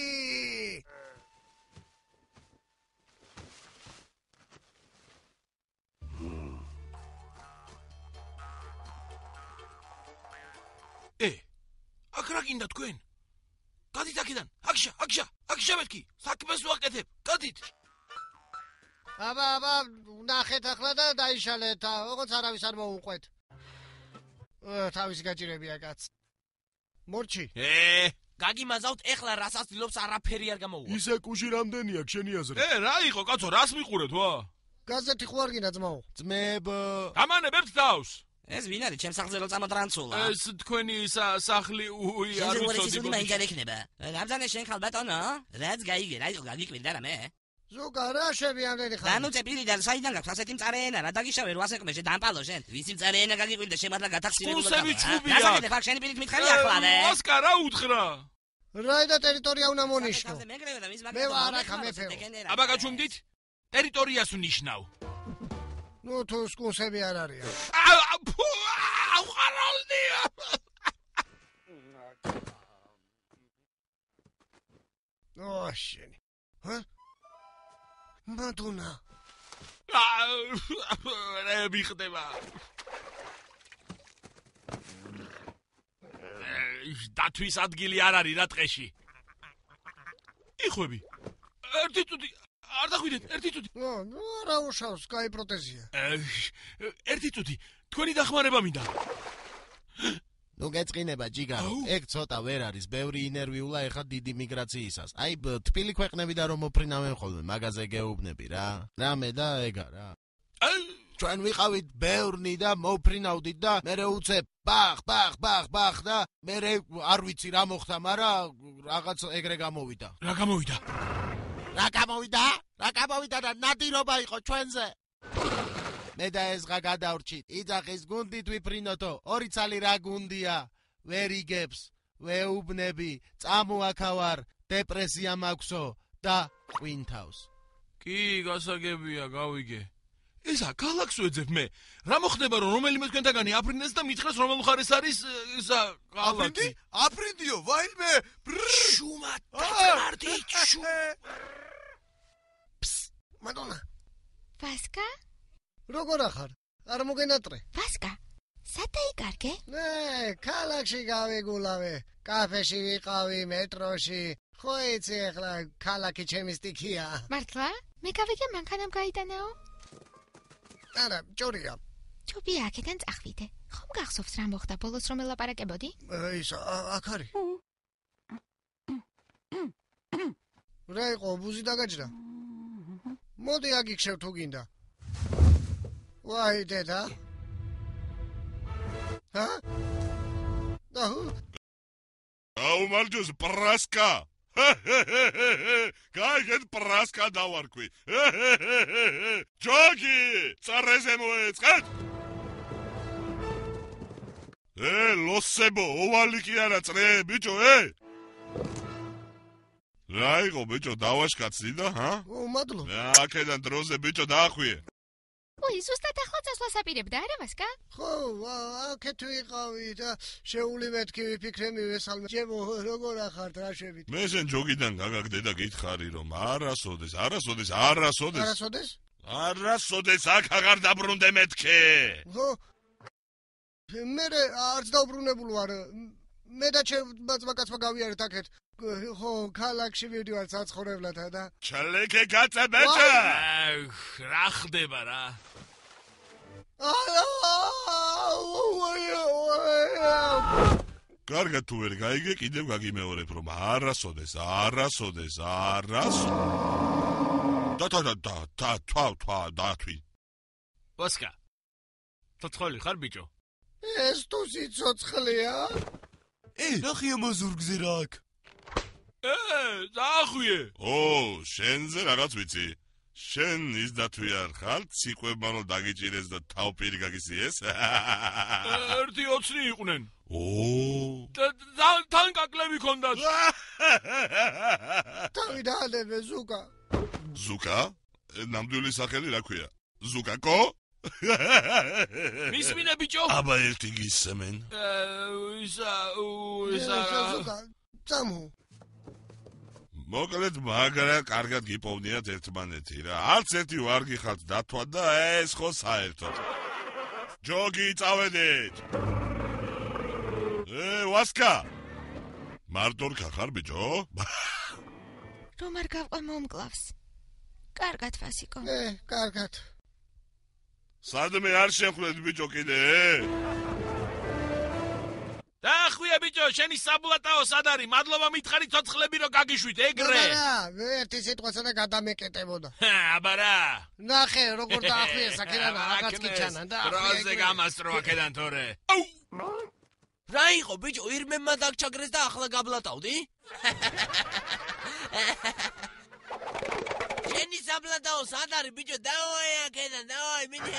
აქ რა გინდა თქვენ? გადით აქედან, აქშა მეთქი, საქმეს ვაკეთებ, გადით. აბა, ნახეთ ახლა და დაიშალეთ, ოღონდ არავის არ მოუყვეთ. თავისი გაჭირებია კაც. მორჩი. გაგიმაზავთ, ეხლა რასაც დილობს არაფერი არ გამოუვა. ისე კუჟი რამდენია შენი აზრით? რა იყო, კაცო, რას მიყურეთ, ვა? გაზეთი ხო არ გინდა ძმაო? ძმებო. გამანებებთ თავს. ეს ვინ არის? ჩემს სახლზე რო წამოდრანცულა. ეს თქვენი სახლი არ უცოდი მაინც არ ექნება. რამზანე შენ ხალ ბატონო? რაც გაიგე, რა იყო გაგიკვირდა რამე? ზუგა რა შევი ამდენი ხარ? დანუ წეპირიდან საიდან გაქვს ასეთი მწარეენა? რა დაგიშავე რო ასეკმე შენ დამპალო შენ. ვიცი მწარეენა გაგიკვირდა შემართლა გათაქსირებულა. კუსები ჩუბია. რა საკეთე ფაქ შენი პირით მითხარი ახლა და? მოსკა რა უთხრა? რაიდა ტერიტორია უნდა მონიშნო. მე ვარ აქ მეფე. აბა გაჩუმდით? ტერიტორიას ვნიშნავ. ნუ თუ კუსები არ არიან. აუხარალდია. შენი. მადონა. რა მიხდება? დათვის ადგილი არ არის რა ტყეში. იხვები. ერთი წუთი არ დახვიდეთ, ერთი წუთი. რა უშავს, კაი პროტეზია. ერთი წუთი, თქვენი დახმარება მინდა. ნუ გეწყინება ჯიგარო, ეგ ცოტა ვერ არის, ბევრი ინერვიულა ეხა დიდი მიგრაციისას. აი თბილი ქვეყნებიდან რომ მოფრინავენ ხოლმე, მაგაზე გეუბნები რა. რამე და ეგა რა. ჩვენ ვიყავით ბევრნი და მოფრინავდით და მერე უცებ ბახ და მერე არ ვიცი რა მოხდა, მაგრამ რაღაც ეგრე გამოვიდა. რა გამოვიდა? რა გამოვიდა და ნადირობა იყო ჩვენზე. მე და ეს ღა გადავრჩით. იძახის გუნდით ვიფრინოთო. ორი ცალი რა გუნდია? ვერ იგებს, ვეუბნები, წამოაქავარ, დეპრესია მაქვსო და ყვინთავს. კი, გასაგებია, გავიგე. ისა ქალაქს ვეძებ მე. რა მოხდება რომ რომელიმე თქვენთაგანი აფრინდეს და მითხრეს რომელ მხარეს არის ისა ქალაქი? აფრინდიო, ვაიმე. შუმად დაწმარდი, მადონა. ვასკა? როგორ ახარ? არ მოგენატრე? ვასკა, სად დაიკარგე? ნე, ქალაქში გავიგულავე. კაფეში ვიყავი, მეტროში. ხო იცი ახლა ქალაქი ჩემი სტიქია. მართლა? მე გავიგე მანქანამ გაიტანაო? არა, ჭორია. ჭობია აქედან წახვიდე. ხომ გახსოვს რა მოხდა ბოლოს რომ ელაპარაკებოდი? ის აქ არის. რა იყო, ბუზი დაგაჭდა? მოდი აგიქშევ თუ გინდა. ვაი დედა. ჰა? გაუმარჯოს პრასკა. გაიგეთ პრასკა დავარქვი. ჯოგი, წარეზე მოეწყეთ. ლოსებო, ოვალი კი არა წრე, ბიჭო, რა იყო ბიჭო, დავაშკაცდი და, ჰა? მადლობ. აქედან დროზე ბიჭო დაახვიე. ой, ზუსტად ახლა წასვლას აპირებდა, არა ვასკა? ხო, აქეთ ვიყავი და შეული მეთქი ვიფიქრე მივესალმე. ჩემო, როგორ ახართ რა შევით? მე შენ ჯოგიდან გაგაგდე და გითხარი რომ არასოდეს აქ აღარ დაბრუნდე მეთქე. ხო. მე არც დაუბრუნებულ ვარ. მე და ბაცბაკაცმა გავიარეთ აქეთ. ხო, ქალაქში მივდივარ საცხოვრებლად და ჩალეკე გაწებეჭე. რა ხდება რა? კარგად თუ ვერ გაიგე, კიდევ გაგიმეორებ რომ არასოდეს. და ვასკა. ცოცხალი ხარ ბიჭო? ეს თუ სიცოცხლეა? ნახია მოზურგზე რა აქ. დაახვიე. შენზე რაღაც ვიცი. შენ ის დათვი არ ხარ, ციყვებმანო დაგიჭირეს და თავპირი გაგისიეს? ერთი 20 იყვნენ. თან კაკლები ქონდათ. თავი დაანებე ზუკა. ზუკა? ნამდვილი სახელი რა ქვია? ზუკაკო? მისმინე ბიჭო? აბა ერთი გისმენ. ისა ზუკა, წამო. მოკლედ მაგრა კარგად გიპოვნიათ ერთმანეთი რა. არც ერთი ვარ გიხართ დათვა და ეს ხო საერთოდ. ჯოგი წავედით. ვასკა. მარტორკა ხარ ბიჭო? რომ არ გავყვა მომკლავს. კარგად ვასიკო. კარგად. სადმე არ შეხვდეთ ბიჭო კიდე? დაახვია ბიჭო, შენი საბლატაო სად არის? მადლობა მითხარი ცოცხლები რომ გაგიშვით ეგრე. მე ერთი სიტყვასა და გადამეკეტებოდა. აბა რა. ნახე, როგორ დაახვიე საკერანა, რაღაც კი ჩანა და როზე გამასტრო აქედან თორე. რა იყო ბიჭო, ირმემმა დაგჩაგრეს და ახლა გაბლატავდი? შენი საბლატაო სად არის ბიჭო? დავაი აქედან, დავაი მინე.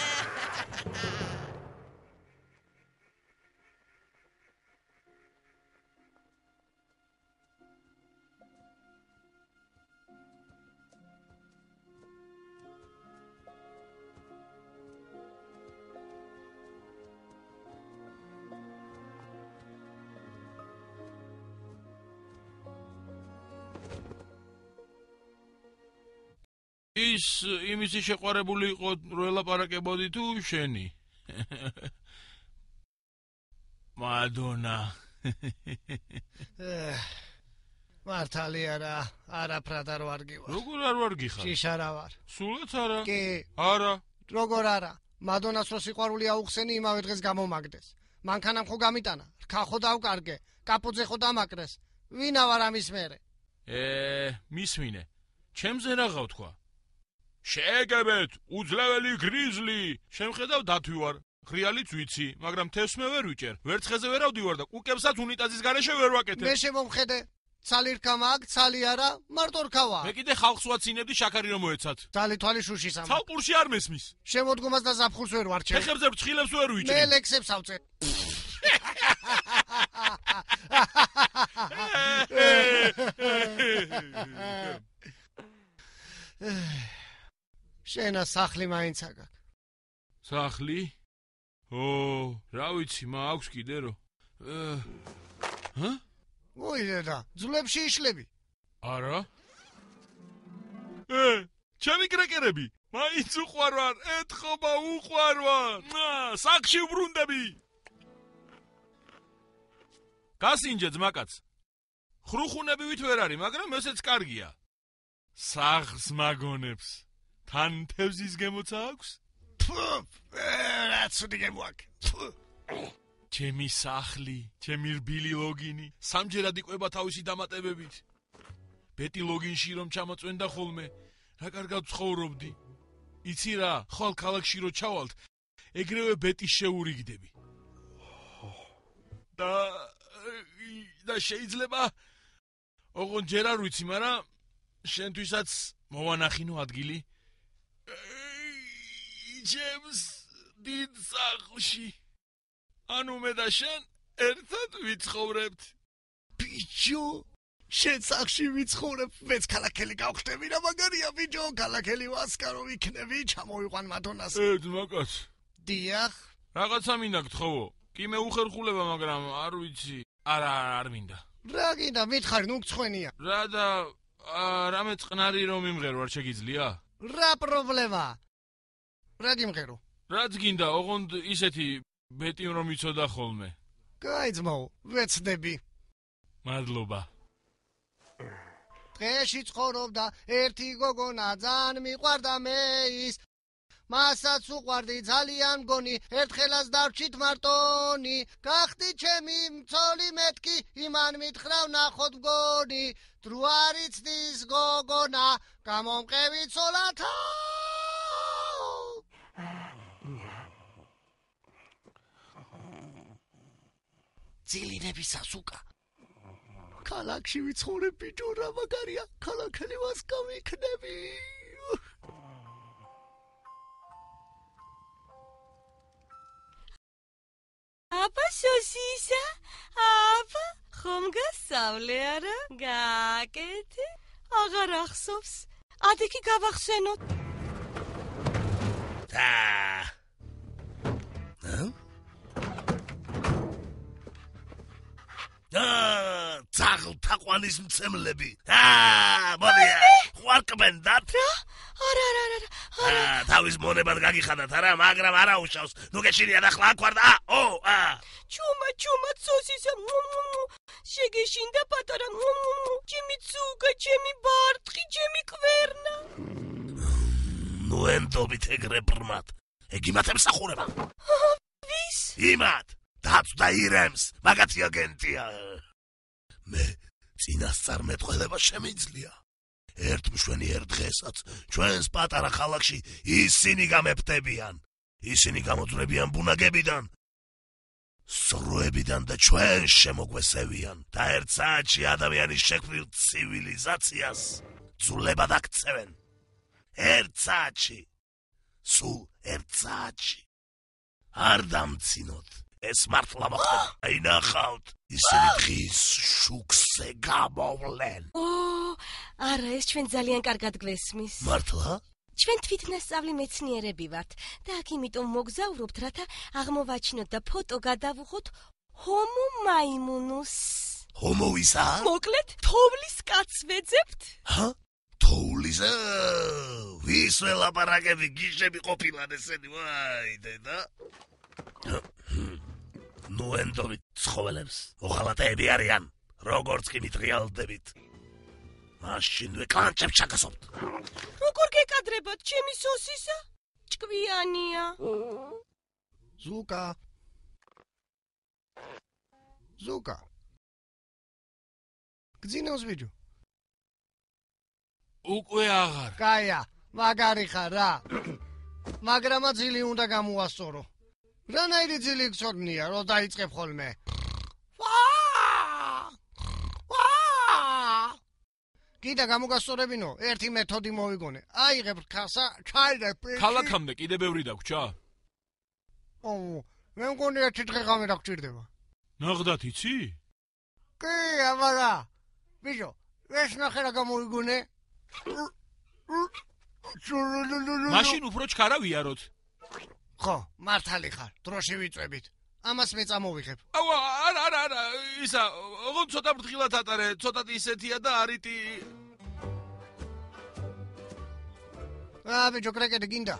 ის იმისი შეყვარებული იყო რომ ელაპარაკებოდი თუ შენი? მადონა. მართალი არაფრად არ ვარგი ვარ. როგორ არ ვარგი ხარ? ჭიშარა ვარ. სულაც არა? კი. არა. როგორ არა? მადონას რო სიყვარული აუხსენი იმავე დღეს გამომაგდეს. მანქანამ ხო გამიტანა, რქა ხო დავკარგე, კაპოძე ხო დამაკრეს. ვინა ვარ ამის მერე? მისმინე. ჩემზე რაღა თქვა? შეეგებეთ, უძლეველი გრიზლი. შემხედავ დათვი ვარ. ღრიალიც ვიცი, მაგრამ თევს მე ვერ ვიჭერ. ვერცხეზე ვერ ავდივარ და კუკებსაც უნიტაზის გარეშე ვერ ვაკეთებ. მე შემომხედე. ცალი რქა მაქვს, ცალი არა, მარტო რქავა. მე კიდე ხალხს ვაცინებდი შაქარი რომ მოეცათ. ძალი თვალი შუშის ამ. ცალყურში არ მესმის. შემოდგომას და ზაფხულს ვერ ვარჩევ. ფეხებზე ბრწყილებს ვერ ვიჭრი. მე ლექსებს ავწერ. შენა სახლი მაინც აგაკ. სახლი? რა ვიცი, მაქვს კიდე რო. ჰა? მოიდა, ძვლებში იშლები. არა? ჩემი კრეკერები, მაინც უყვარ ვარ, ეთხოვა უყვარ ვარ. სახლში ვბრუნდები. გასინჯე ძმაკაც. ხრუხუნებივით ვერ არის, მაგრამ ესეც კარგია. სახლს მაგონებს. თან თევზის გემოცა აქვს? რა ცუდი გემო აქვს. ჩემი სახლი, ჩემი რბილი ლოგინი, სამჯერად იყვება თავისი დამატებებით. ბეტი ლოგინში რომ ჩამოწვენდა ხოლმე, რა კარგად ცხოვრობდი. იცი რა, ხვალ ქალაქში რო ჩავალთ, ეგრევე ბეტის შეურიგდები. და შეიძლება ოღონდ ჯერ არ ვიცი, მაგრამ შენთვისაც მოვანახინო ადგილი. ჩემს დიდ სახლში. ანუ მე და შენ ერთად ვიცხოვრებთ. ბიჭო, შენ სახლში ვიცხოვრებ, მეც ქალაქელი გავხდები რა მაგარია ბიჭო, ქალაქელი ვასკარო ვიქნები, ჩამოვიყვან მადონას. ძმაკაც. დიახ. რაღაცა მინდა გთხოვო. კი მე უხერხულება, მაგრამ არ ვიცი. არ მინდა. რა გინდა, მითხარი, ნუ გწხვენია. რა და რამე წყნარი რომ მიმღერო, არ შეგიძლია? რა პრობლემა? რა გიმღერო? რაც გინდა, ოღონდ ისეთი ბეტი რომ იცოდა ხოლმე. კაი ძმაო, ვეცდები. მადლობა. დღეში ცხოვრობდა ერთი გოგონა, ძალიან მიყვარდა მე ის. მასაც უყვარდი ძალიან მგონი, ერთხელაც დავჭით მარტონი. გახდი ჩემი მცოლი მეთქი, იმან მითხრა ვნახოთ მგონი. დრო არ იცდის გოგონა, გამომყევი ცოლათა. ძილინებისას უკა. ქალაქში ვიცხოვრებ ბიჭო, რა მაგარია, ქალაქელი ვასკა ვიქნები. აბა სოსისა, აბა ხომ გასავლე არა? გაკეთე? აღარ ახსოვს. ადიქი გავახსენოთ. ძაღლთა ყვანის მცემლები. მოდია, ყვარკბენდათ. არა. თავის მონებად გაგიხადათ არა, მაგრამ არა უშავს. ნუ გეშინია და ხლა აკვარდა. ჩუმა სოსისა. შეგეშინდა პატარა. ჩემი ცუგა, ჩემი ბარტყი, ჩემი კვერნა. ნუ ენდობით ეგრე ბრმად. ეგ იმათ ემსახურება. ვის? იმათ. დაწვდა ირემს, მაგათი აგენტია. მე წინასწარმეტყველება შემიძლია. ერთ მშვენიერ დღესაც ჩვენს პატარა ქალაქში ისინი გამეფდებიან. ისინი გამოძვრებიან ბუნაგებიდან, სროებიდან და ჩვენ შემოგვესევიან. და ერთ საათში ადამიანის შექმნილ ცივილიზაციას ძვლებად აქცევენ. ერთ საათში. სულ ერთ საათში. არ დამცინოთ. ეს მართლა მოხდება. აინახავთ, ისინი დღის შუქზე გამოვლენ. არა, ეს ჩვენ ძალიან კარგად გვესმის. მართლა? ჩვენ თვითნასწავლი მეცნიერები ვართ და აქ იმიტომ მოგზაურობთ, რათა აღმოვაჩინოთ და ფოტო გადავუღოთ ჰომო მაიმუნუს. ჰომო ისა? მოკლედ, თოვლის კაცს ვეძებთ. თოვლის? ვის ველაპარაკები, გიშები ყოფილან ესენი, ვაი დედა. ნუ ენდობით ცხოველებს, ოღალატეები არიან, როგორც კი მიტრიალდებით. მაშინვე კლანჩებს ჩაგასობთ. როგორ გეკადრებათ ჩემი სოსისა? ჭკვიანია. ზუკა. გძინავს ბიჭო. უკვე აღარ. კაია, მაგარი ხარ რა. მაგრამ ძილი უნდა გამოასწორო. რანაირი ძილი გწოდნია, რომ დაიწყებ ხოლმე. კიდე გამოგასწორებინო, ერთი მეთოდი მოვიგონე. აიღებ რქასა, ჩაიდებ პირში. ქალაქამდე კიდე ბევრი დაგვრჩა? მე მგონი ერთი დღე ღამე დაგჭირდება. ნახდათ იცი? კი, აბა. ბიჭო, ეს ნახე რა გამოვიგონე. მაშინ უფრო ჩქარა ვიაროთ. ხო, მართალი ხარ, დროში ვიწვევით. ამას მე წამოვიღებ. არა, ისა, ოღონდ ცოტა ფრთხილად ატარე, ცოტათი ისეთია და არიტი. ბიჭო, კრეკეტი გინდა?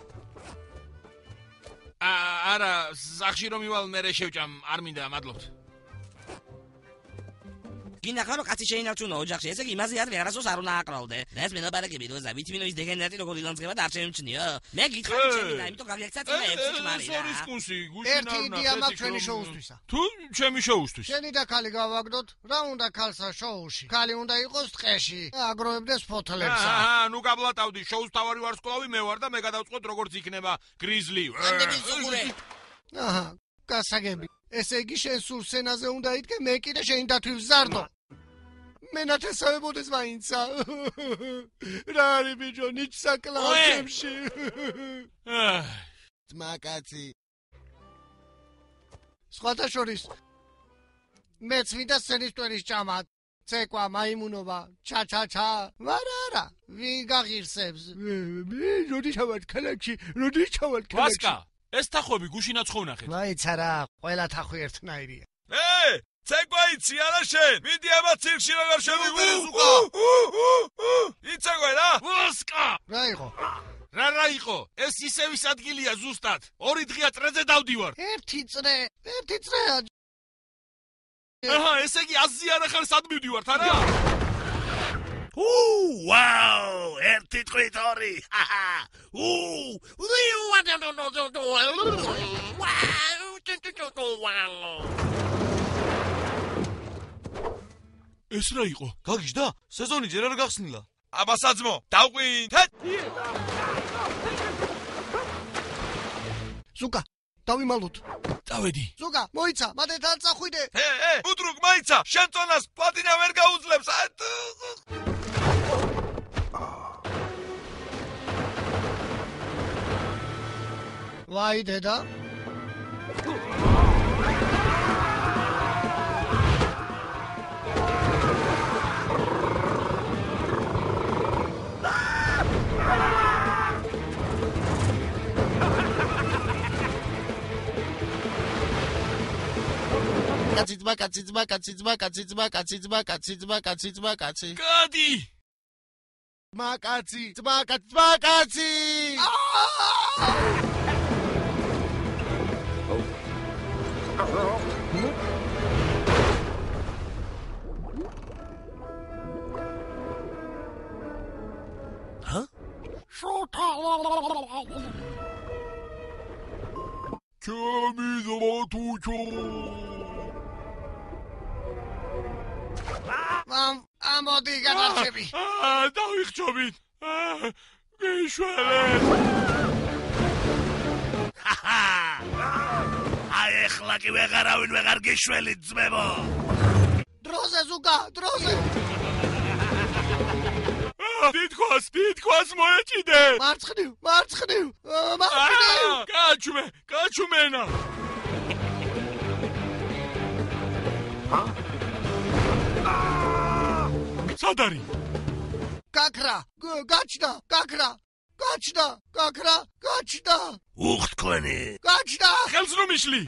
არა, სახლში რომ ივალ მერე შევჭამ, არ მინდა, მადლობთ. გინახავ რომ კაცი შეინარჩუნა ოჯახში, ესე იგი იმაზე არ ვერასოს არ უნდა აკრავდე. და ეს მელაპარაკები როცა ვითმინო ის დეგენერატი როგორ ილანძღება და არ შემჩნიო. მე გითხარი ჩემი და იმიტომ გავიაქცა წინა 6 თვარი რა. სორის კუნსი, ერთი იდეა მაქვს ჩვენი შოუსთვისა. თუ ჩემი შოუსთვის. შენი და ქალი გავაგდოთ, რა უნდა ქალსა შოუში? ქალი უნდა იყოს ტყეში, აგროვებდეს ფოთლებს. ნუ გაბლატავდი, შოუს თავარი ვარსკვლავი მე ვარ და მე გადავწყვეტ როგორც იქნება გრიზლი. აჰა, გასაგები. ესე იგი შენ სულ სცენაზე უნდა იდგე, მე კიდე შენი დათვი ვზარდო. მე ნათესავებოდეს მაინცა. რა არის ბიჭო, ნიჩსა კლასებში. ძმაკაცი. სხვათა შორის მეც მინდა სცენის ტვერის ჭამა, ცეკვა, მაიმუნობა, ჩა. არა, ვინ გაღირსებს? მე როდი ჩავალ ქალაქში, ვასკა, ეს თახვები გუშინა ცხოვნახეთ. მაიცა რა, ყველა თახვი ერთნაირია. ცეკვა იცი არა შენ? მიდი ამა ცირკში როგორ შევიგულეს უკა. იცეგვე რა? ვასკა! რა იყო? რა იყო? ეს ისევის ადგილია ზუსტად. 2 დღეა წრეზე დავდივარ. ერთი წრეა. აჰა, ესე იგი 100 არახარ სად მივდივართ, არა? ვაუ, ერთი თვით 2. ეს რა იყო? გაგიჟდა? სეზონი ჯერ არ გახსნილა. აბასაძმო, დავყვინთ. ზუკა, დავიმალოთ. წავედი. ზუკა, მოიცა, მადე თან წახვიდე. უდრუგ მაიცა, შენ წონას პლატინა ვერ გაუძლებს. ვაი დედა. კაცი. გადი. ძმაკაცი. ჩემი ზმათუჩო. ამოდი გადარჩები. დავიხჩობით. გეშველეთ. აი ეხლა კი ვეღარავინ ვეღარ გეშველით ძმებო. დროზე ზუკა, დროზე. თითქოს მოეჭიდე. მარცხნივ. გაჩუმენა. სადარი? გაქრა, გაჩდა. უხ თქვენი. გაჩდა. ხელს რომ იშლი.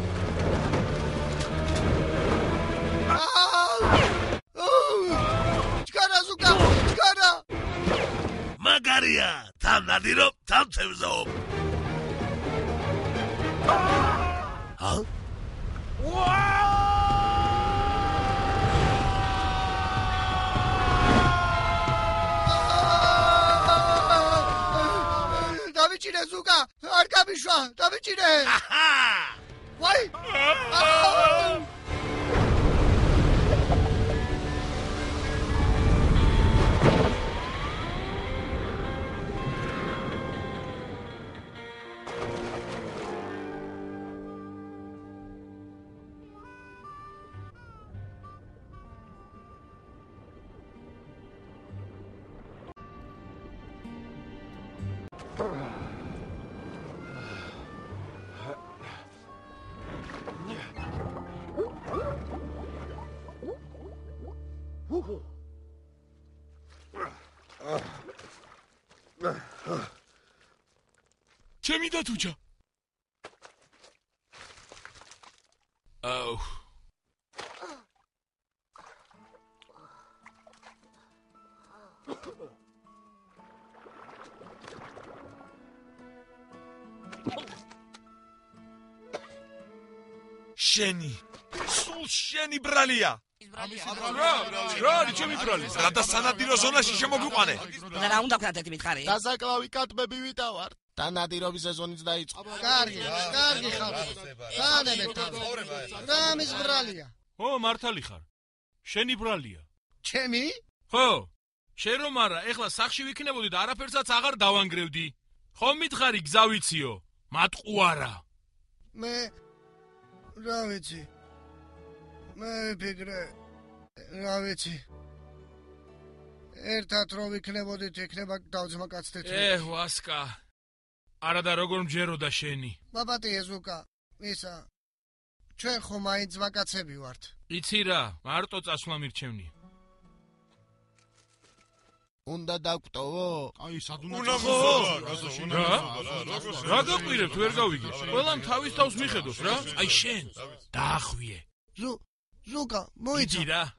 ჩქარა ზუკა, ჩქარა. მაგარია, თან ნადირო, თან თევზო. დავიჭირე ზუკა, არ გამიშვა, დავიჭირე. ვაი! ჩემი დათუჩა. შენი, სულ შენი ბრალია. რა არის ჩემი ბრალი? რადა სანადირო ზონაში შემოგვიყვანე. და რა უნდა ვქნათ ერთი მითხარი? დასაკლავი კატბები ვიტავართ. და ნადირობის სეზონიც დაიწყო. კარგი ხალხო. დაანებეთ თავი. რა მის ბრალია? ო, მართალი ხარ. შენი ბრალია. ჩემი? ხო. შენ რომ არა, ეხლა სახში ვიქნებოდი და არაფერსაც აღარ დავანგრევდი. ხომ მითხარი გზა ვიციო? მატყუ არა. მე რა ვიცი. მე ვიფიქრე რა ვიცი. ერთად რო ვიქნებოდით, იქნება დავძმა კაცთეთი. ვასკა. არა და როგორ მჯეროდა შენი? ბაბატი ეზუკა, ისა. ჩვენ ხომ მაინც ვაკაცები ვართ. იცი რა, მარტო წასვლა მირჩევნია. უნდა დაგვტოვო? აი, სადუნა რა გაყვირებთ, ვერ გავიგე. ყველამ თავის თავს მიხედოს რა. აი შენ, დაახვიე. ზუკა, მოიცა. იცი რა.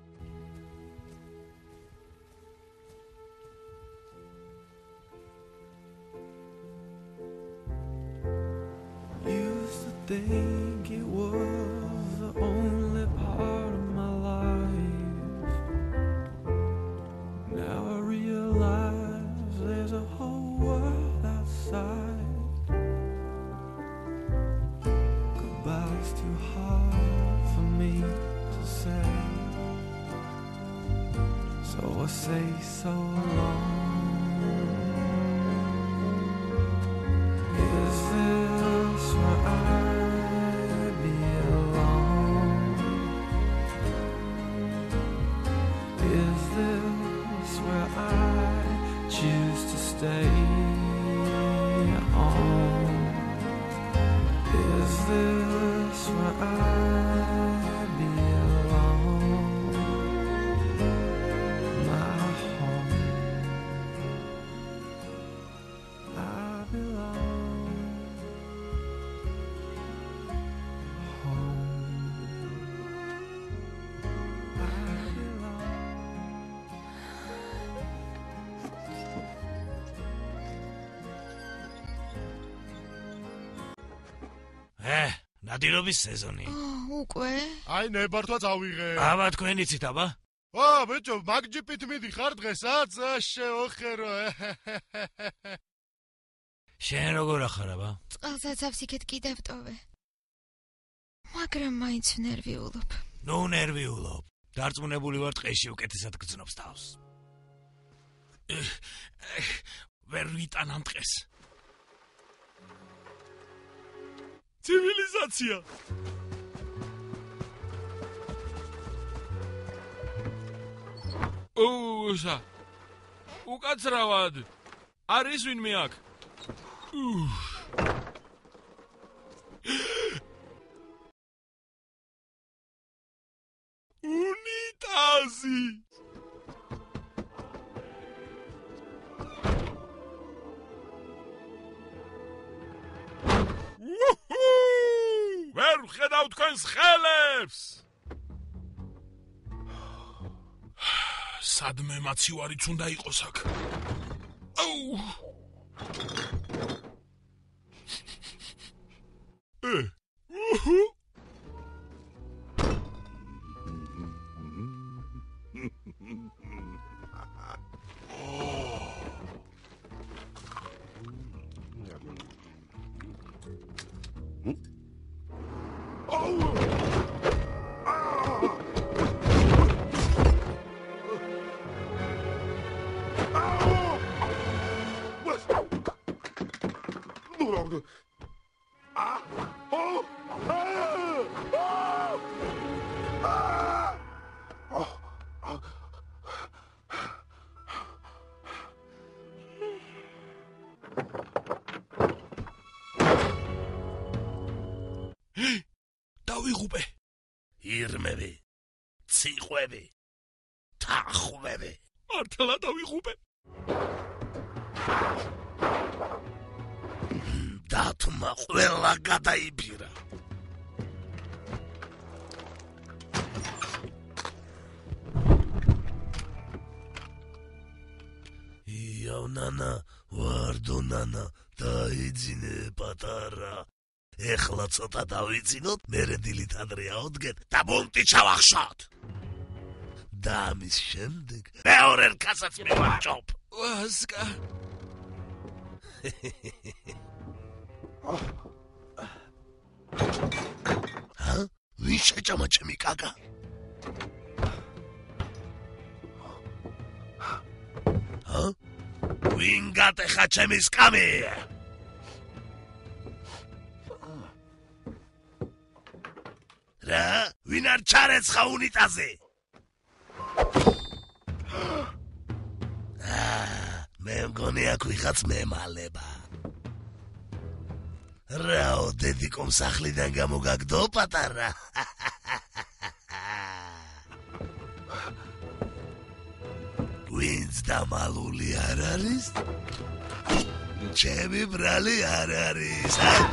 Think it was the only part of my life. Now I realize there's a whole world outside. Goodbye's too hard for me to say, so I say so long. Is this where I choose to stay on? Is this where I belong? My home. I belong home. ნადირობის სეზონი. უკვე? აი, ნებართვაც ავიღე. აბა თქვენ იცით აბა? ბიჭო, მაგჯიპით მიდიხარ დღესაც? შეოხერო. შენ როგორ ახარ აბა? წყალსაცავს იქეთ კიდევ ტოვე. მაგრამ მაინც ნერვიულობ. ნუ ნერვიულობ. დარწმუნებული ვარ ტყეში უკეთესად გძნობს თავს. ვერ ვიტანამ ტყეს. ცივილიზაცია. უსა. უკაცრავად. არის ვინმე აქ? უნიტაზი. ვერ ვხედავ თქვენს ხელებს. სადმე მაცივარიც უნდა იყოს აქ. აუ. დავიღუპე. ირმები, ციყვები, თახვები. მართლა დავიღუპე. დათმა ყველა გადაიფირა. იავნანა, ვარდონანა, დაიძინე პატარა. ეხლა ცოტა დავიცინოთ, მერე დილით ადრე ავდგეთ და ბუნტი ჩავახშოთ. და ამის შემდეგ მეორე რქასაც მივარჭობ. ვასკა. ვინ შეჭამა ჩემი კაკა? ვინ გატეხა ჩემი სკამი? რა? ვინ არ ჩარეცხა უნიტაზე? მე მგონი აქ ვიღაც მემალება. რაო, დედიკომ სახლიდან გამოგაგდო პატარა? ვინც დამალული არ არის? ჩემი ბრალი არ არის.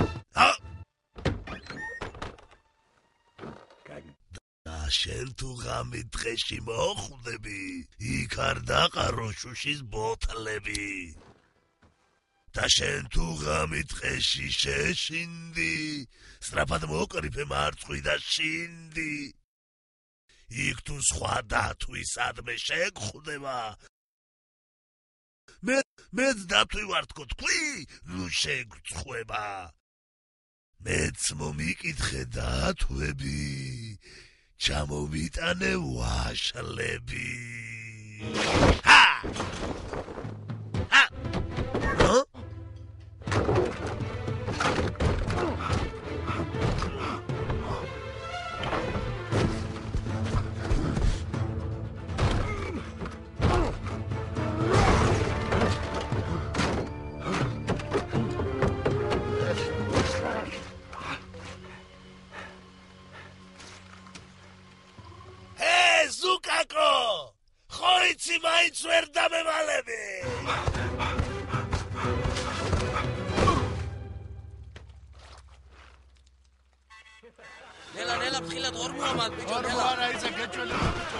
შენ თუ ღამით დღეში მოხვდები, იქ არ დაყარო შუშის ბოთლები. და შენ თუ ღამით დღეში შეშინდი, სწრაფად მოკრიფე მარწყვი და შინდი. იქ თუ სხვა დათვისადმე შეგხვდება, მეც დათვი ვარ თქო თქვი, ნუ შეგწხვება. მეც მომიკითხე დათვები, ჩამოვიტანე ვაშლები. ხოიცი მაინც ვერ დამემალები. ნელა ფხილად ორმოამად ბიჭო ნელა. არა ისა გეჩვენება ბიჭო.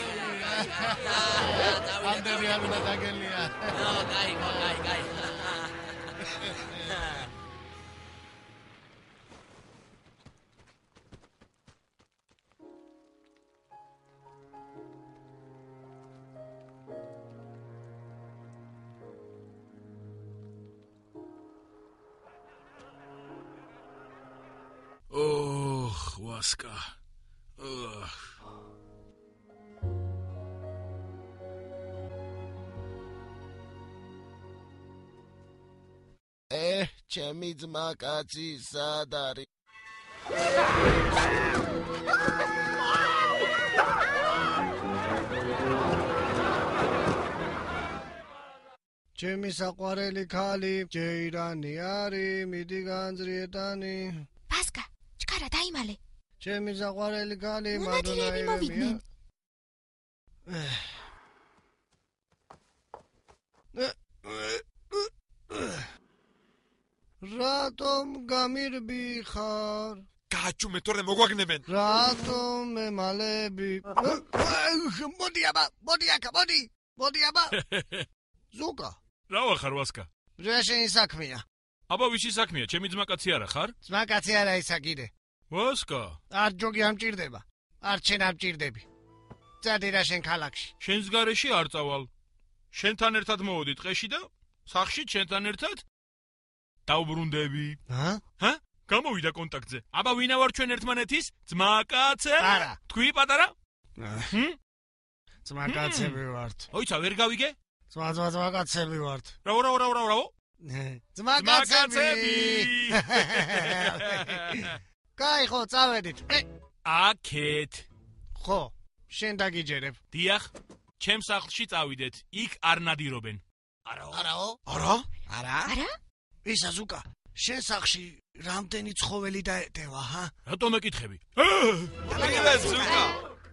ამდენი ამინა დაგელია. გაი. ვასკა. ჩემი ძმა კაცი სად არის? ჩემი საყვარელი ქალი ჯეირანი არის, მიდი განძრიეტანი. ვასკა, ჩქარა დაიმალე. ჩემი საყვარელი ქალი მონადირეები მოვიდნენ. რატომ გამირბი ხარ? გააჩუმე თორემ მოგვაგნებენ. რატომ მემალები? მოდი აბა, მოდი აბა. ზუკა. რა ვახარ ვასკა? რა შენი საქმეა? აბა ვისი საქმეა? ჩემი ძმაკაცი არა ხარ? ძმაკაცი არა ისა კიდე. ვასკა. არ ჯოგი ამჭირდება. არ შენ ამჭირდები. წადი რა შენ ქალაქში. შენს გარეში არ წავალ. შენთან ერთად მოვედი ტყეში და სახლში შენთან ერთად დავბრუნდები. ჰა? გამოვიდა კონტაქტზე. აბა ვინა ვარ ჩვენ ერთმანეთის? ძმაკაცე? არა. თქვი პატარა? ძმაკაცები ვართ. ოიცა ვერ გავიგე? ძმაკაცები ვართ. რა? ძმაკაცები. კაი ხო, წავედით. აკეთ. ხო, შენ დაგიჯერებ. დიახ, ჩემ სახლში წავიდეთ. იქ არ ნადირობენ. არაო? არა? ისა ზუკა, შენ სახლში რამდენი ცხოველი დაეტევა, ჰა? რატომ მეკითხები? ზუკა.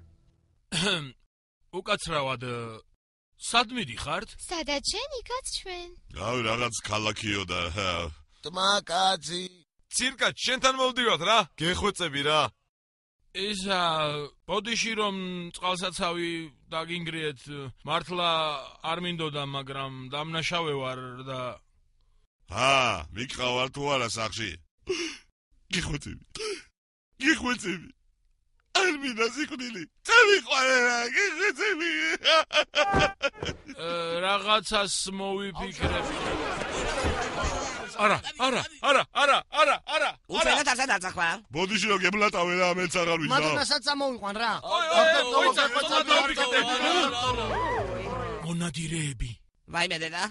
უკაცრავად სად მიდიხართ? სადაც შენ, იქაც ჩვენ. რავი, რაღაც ქალაქიო და ძმაკაცი. ცირკაც შენთან მოვდივართ რა? გეხვეწები რა. ისა ბოდიში რომ წყალსაცავი დაგინგრიეთ, მართლა არ მინდოდა, მაგრამ დამნაშავე ვარ და მიყავარ თუ არა სახში? გიხვეწები. არ მინდა სიკვდილი. წამიყვანე რა, გიხვეწები. რაღაცას მოვიფიქრები. არა. უცენად არ დაწახვა. ბოდიში რომ გებლატავე რა, მეც აღარ ვიზა. მადონასაც წამოვიყვან რა. მონადირეები. ვაიმე დედა.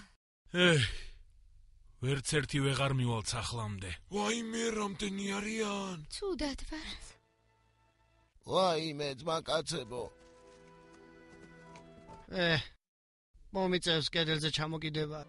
ვერც ერთი ვეღარ მივალ ახლამდე. ვაიმე, რამდენი არიან? ცუდად ვარ. ვაიმე, ძმაკაცებო. მომიწევს კედელზე ჩამოკიდება.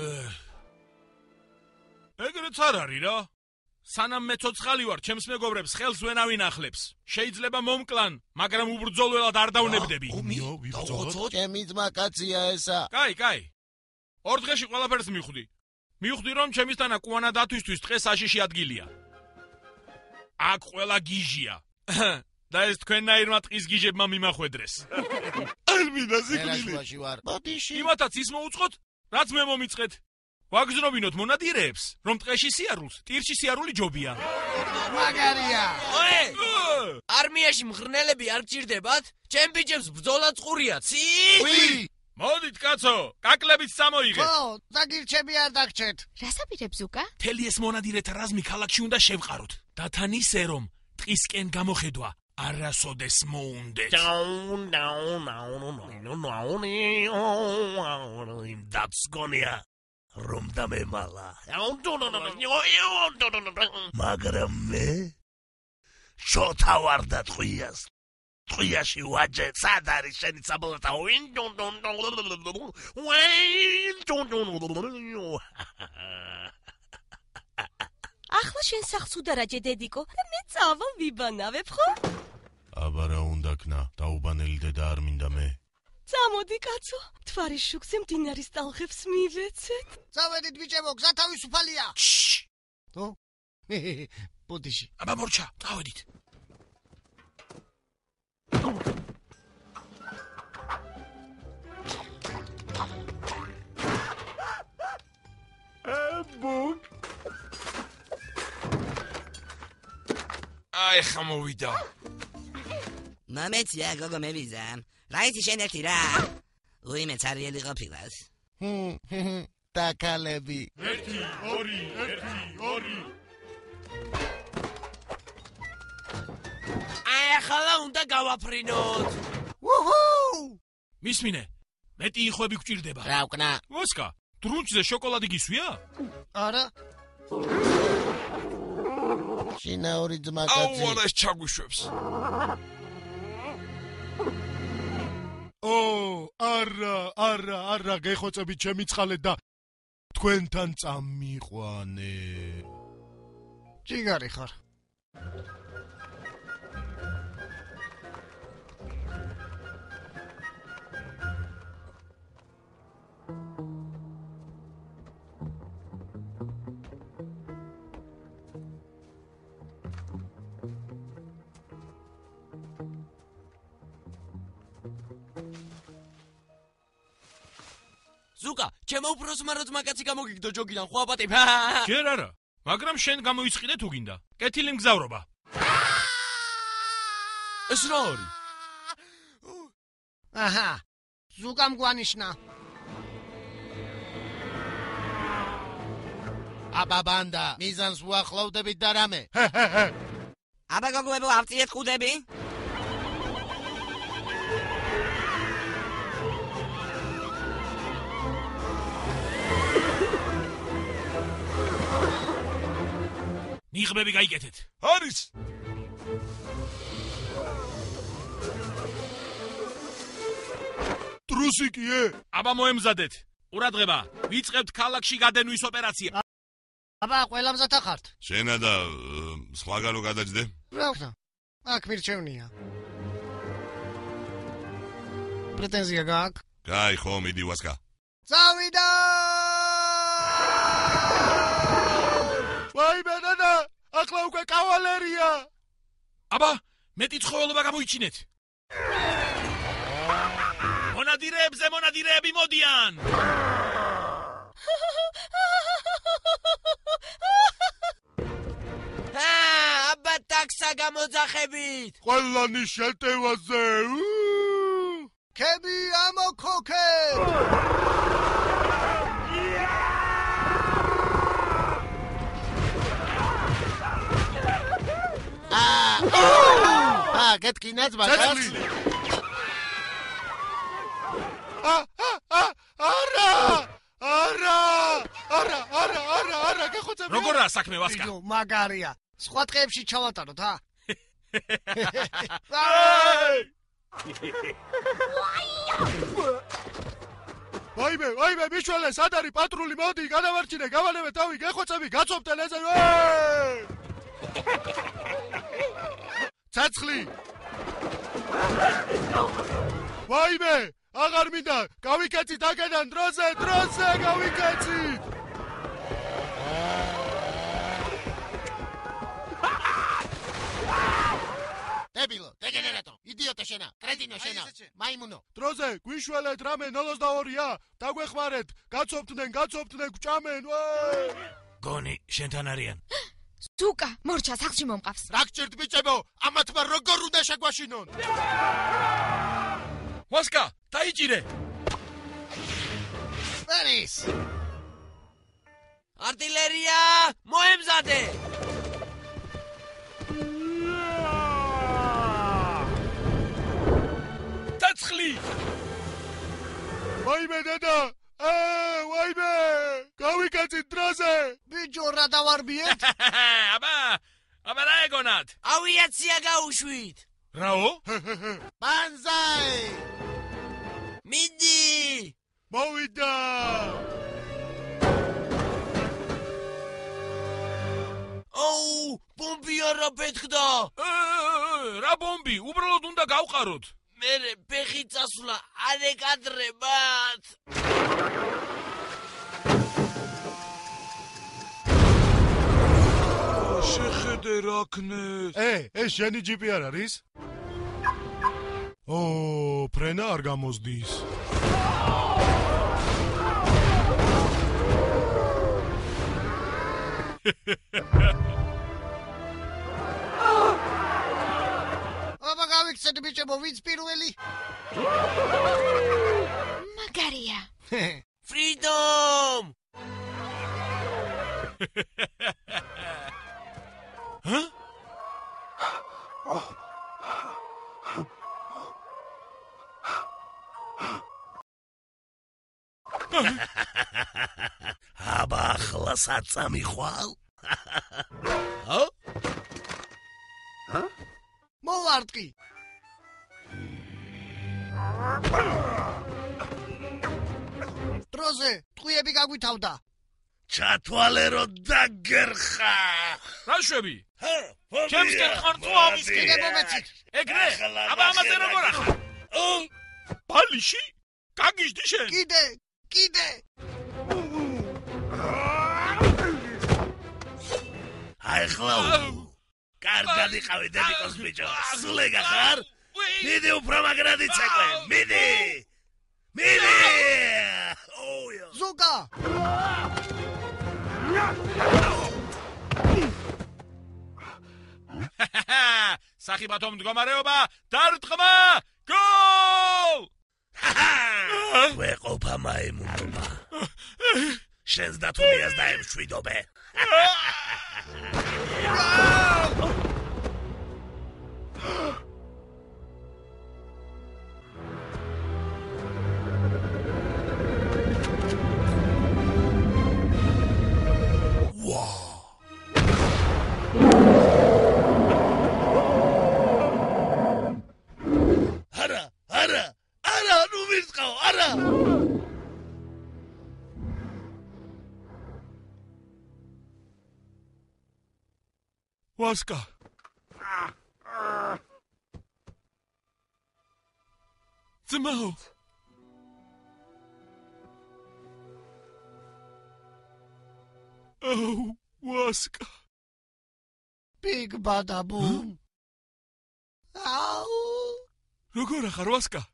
ეგრეც არ არის რა. სანამ მე ცოცხალი ვარ, ჩემს მეგობრებს ხელს ვენავინ ახლებს. შეიძლება მომკლან, მაგრამ უბრძოლველად არ დავნებდები. ჩემი ძმაკაცია ესა. კაი. 2 დღეში ყველაფერს მივხვდი. მივხვდი რომ ჩემისთანა კუანა დათვისთვის დღე საშიში ადგილია. აქ ყველა გიჟია. და ეს თქვენნაირმა ტყის გიჟებმა მიმახვედრეს. არ მინდა სიკვდილი. ერაშუაში ვარ. ბოდიში. იმათაც ის მოუწყოთ, რაც მე მომიწყეთ. ვაგზნობინოთ მონადირეებს, რომ ტყეში სიარულს, ტირში სიარული ჯობია. მაგარია. არმიაში მღრნელები არ გჭირდებათ? ჩემ ბიჭებს ბრძოლა წყურია, ცი? მოდით კაცო, კაკლებით წამოიღეთ. ხო, დაგირჩები არ დაგჭერთ. რას აპირებს უკა? მთელი ეს მონადირეთა რაზმი ქალაქში უნდა შევყაროთ. და თან ისე რომ ტყისკენ გამოხედვა არასოდეს მოუნდეთ. that's gonna რომ დამემალა. მაგრამ მე შოთა ვარ და ტყვიას. ტყვიაში ვაჯე, სად არის შენი საბოლოო? ახლა შენ სახს უდარაჯე დედიკო და მე წავალ ვიბანავებ ხო? აბა რა უნდა ქნა, დაუბანელი დედა არ მინდა მე. წამოდი კაცო, თვარის შუქზე მდინარის ტალღებს მივეცეთ. წავედით ბიჭებო, გზა თავისუფალია. ბოდიში. აბა მორჩა, წავედით. აი ხამოვიდა. მომეცია გოგო მევიზა. რაიცი შენ ერთი რა. უიმე წარიელი ყოფილას. დაკალები. 1 2 აი ახლა უნდა გავაფრინოთ. მისმინე. მეტი იხვები გჭირდება. რა ვკნა? ვოსკა, დრუნჩზე შოკოლადი გისვია? არა. შინაური ძმაკაცი. აუ, ეს ჩაგვიშვებს. არა, გეხოცებით ჩემი წყალე და თქვენთან წამიყვანე. ჯიგარი ხარ. ზუკა, ჩემო უფროსმა რო ძმაკაცი გამოგიგდო ჯოგიდან, ხო აპატი? ჯერ არა, მაგრამ შენ გამოიწყიდე თუ გინდა. კეთილი მგზავრობა. ეს რა არის? აჰა. ზუკამ გვანიშნა. აბა ბანდა, მიზანს უახლოვდებით და რამე. აბა გოგოებო, ავწიეთ ხუდები? ნიღბები გაიკეთეთ. არის. ტრუსიკიე? აბა მოემზადეთ. ყურადღება, ვიწყებთ ქალაქში გადენვის ოპერაცია. აბა, ყველა მზათა ხართ? შენა და სხვაგანო გადაჯდე. რა ვქნა? აქ მირჩევნია. პრეტენზია გაქვს? კაი, ხო, მიდი ვასკა. წავიდა! ვაი ბანანა, ახლა უკვე კავალერია. აბა, მეტი ცხოველობა გამოიჩინეთ. მონადირეები მოდიან. მაქსა გამოძახებით. ყველანი შეტევაზე. ქები ამოქოქეთ. გეტკინაც მაგას. არა, გეხოცები. როგორაა საქმე ვასკა? მაგარია. სხვა ტყეებში ჩავატაროთ, ა? ვაიმე, მიშველე, სად არის პატრული? მოდი, გადავარჩინე, გავანებე თავი, გეხოცები, გაწოფდე ეზე. ცეცხლი. ვაიმე, აღარ მინდა, გავიკეცით აქედან დროზე, გავიკეცით. დებილო, დეგენერატო, იდიოტო შენა, კრეტინო შენა, მაიმუნო. დროზე, გვიშველეთ რამე 02-ა, დაგვეხმარეთ, გაწოფდნენ, გვჭამენ. გონი, შენთან არიან. ზუკა, მორჩა სახლში მომყავს. რა გჭირთ ბიჭებო, ამათმა როგორ უნდა შეგვაშინონ? ვასკა, დაიჭირე. არის. არტილერია, მოემზადე. ცეცხლი. ვაიმე დედა, ვაიმე, გავიკეცით დროზე. ბიჭო, რა დავარბიეთ? აბა რა ეგონათ? ავიაცია გაუშვით. რაო? ბანზაი! მიდი! მოვიდა! აუ, ბომბი არა პეთქდა. რა ბომბი? უბრალოდ უნდა გავყაროთ. მერე ფეხი წასვლა, არ ეკადრებათ. შეხედე რა ქნეს. ეს შენი ჯიპი არ არის? ფრენა არ გამოსდის. აბა გავიქცეთ ბიჭებო, ვინც პირველი? მაგარია. Freedom! აბა ახლა საწამიხვალ? მოვარტყი. დროზე, ტყვიები გაგვითავდა. ჩათვალე რომ დაგერხა. რა შვები? ჩემს გერხარწვა ამისკენ. კიდე მომეცით. ეგრე? აბა ამაზე როგორ ახლა? ბალიში? გაგიჟდი შენ? კიდე. აი ხლა კარგად იყავი დედიკოს ბიჭო. სულეგა ხარ? მიდი უფრო მაგრად იცეკვე. მიდი. ზუკა. სახიბათო მდგომარეობა, დარტყმა! გოლ! ვეყოფა მაიმუნობა. შენს დათუნიას დაემშვიდობე. არა, ნუ ვირწყაო, არა! ვასკა. ძმაო. ვასკა. Big bada boom. აუ. როგორ ახარ ვასკა?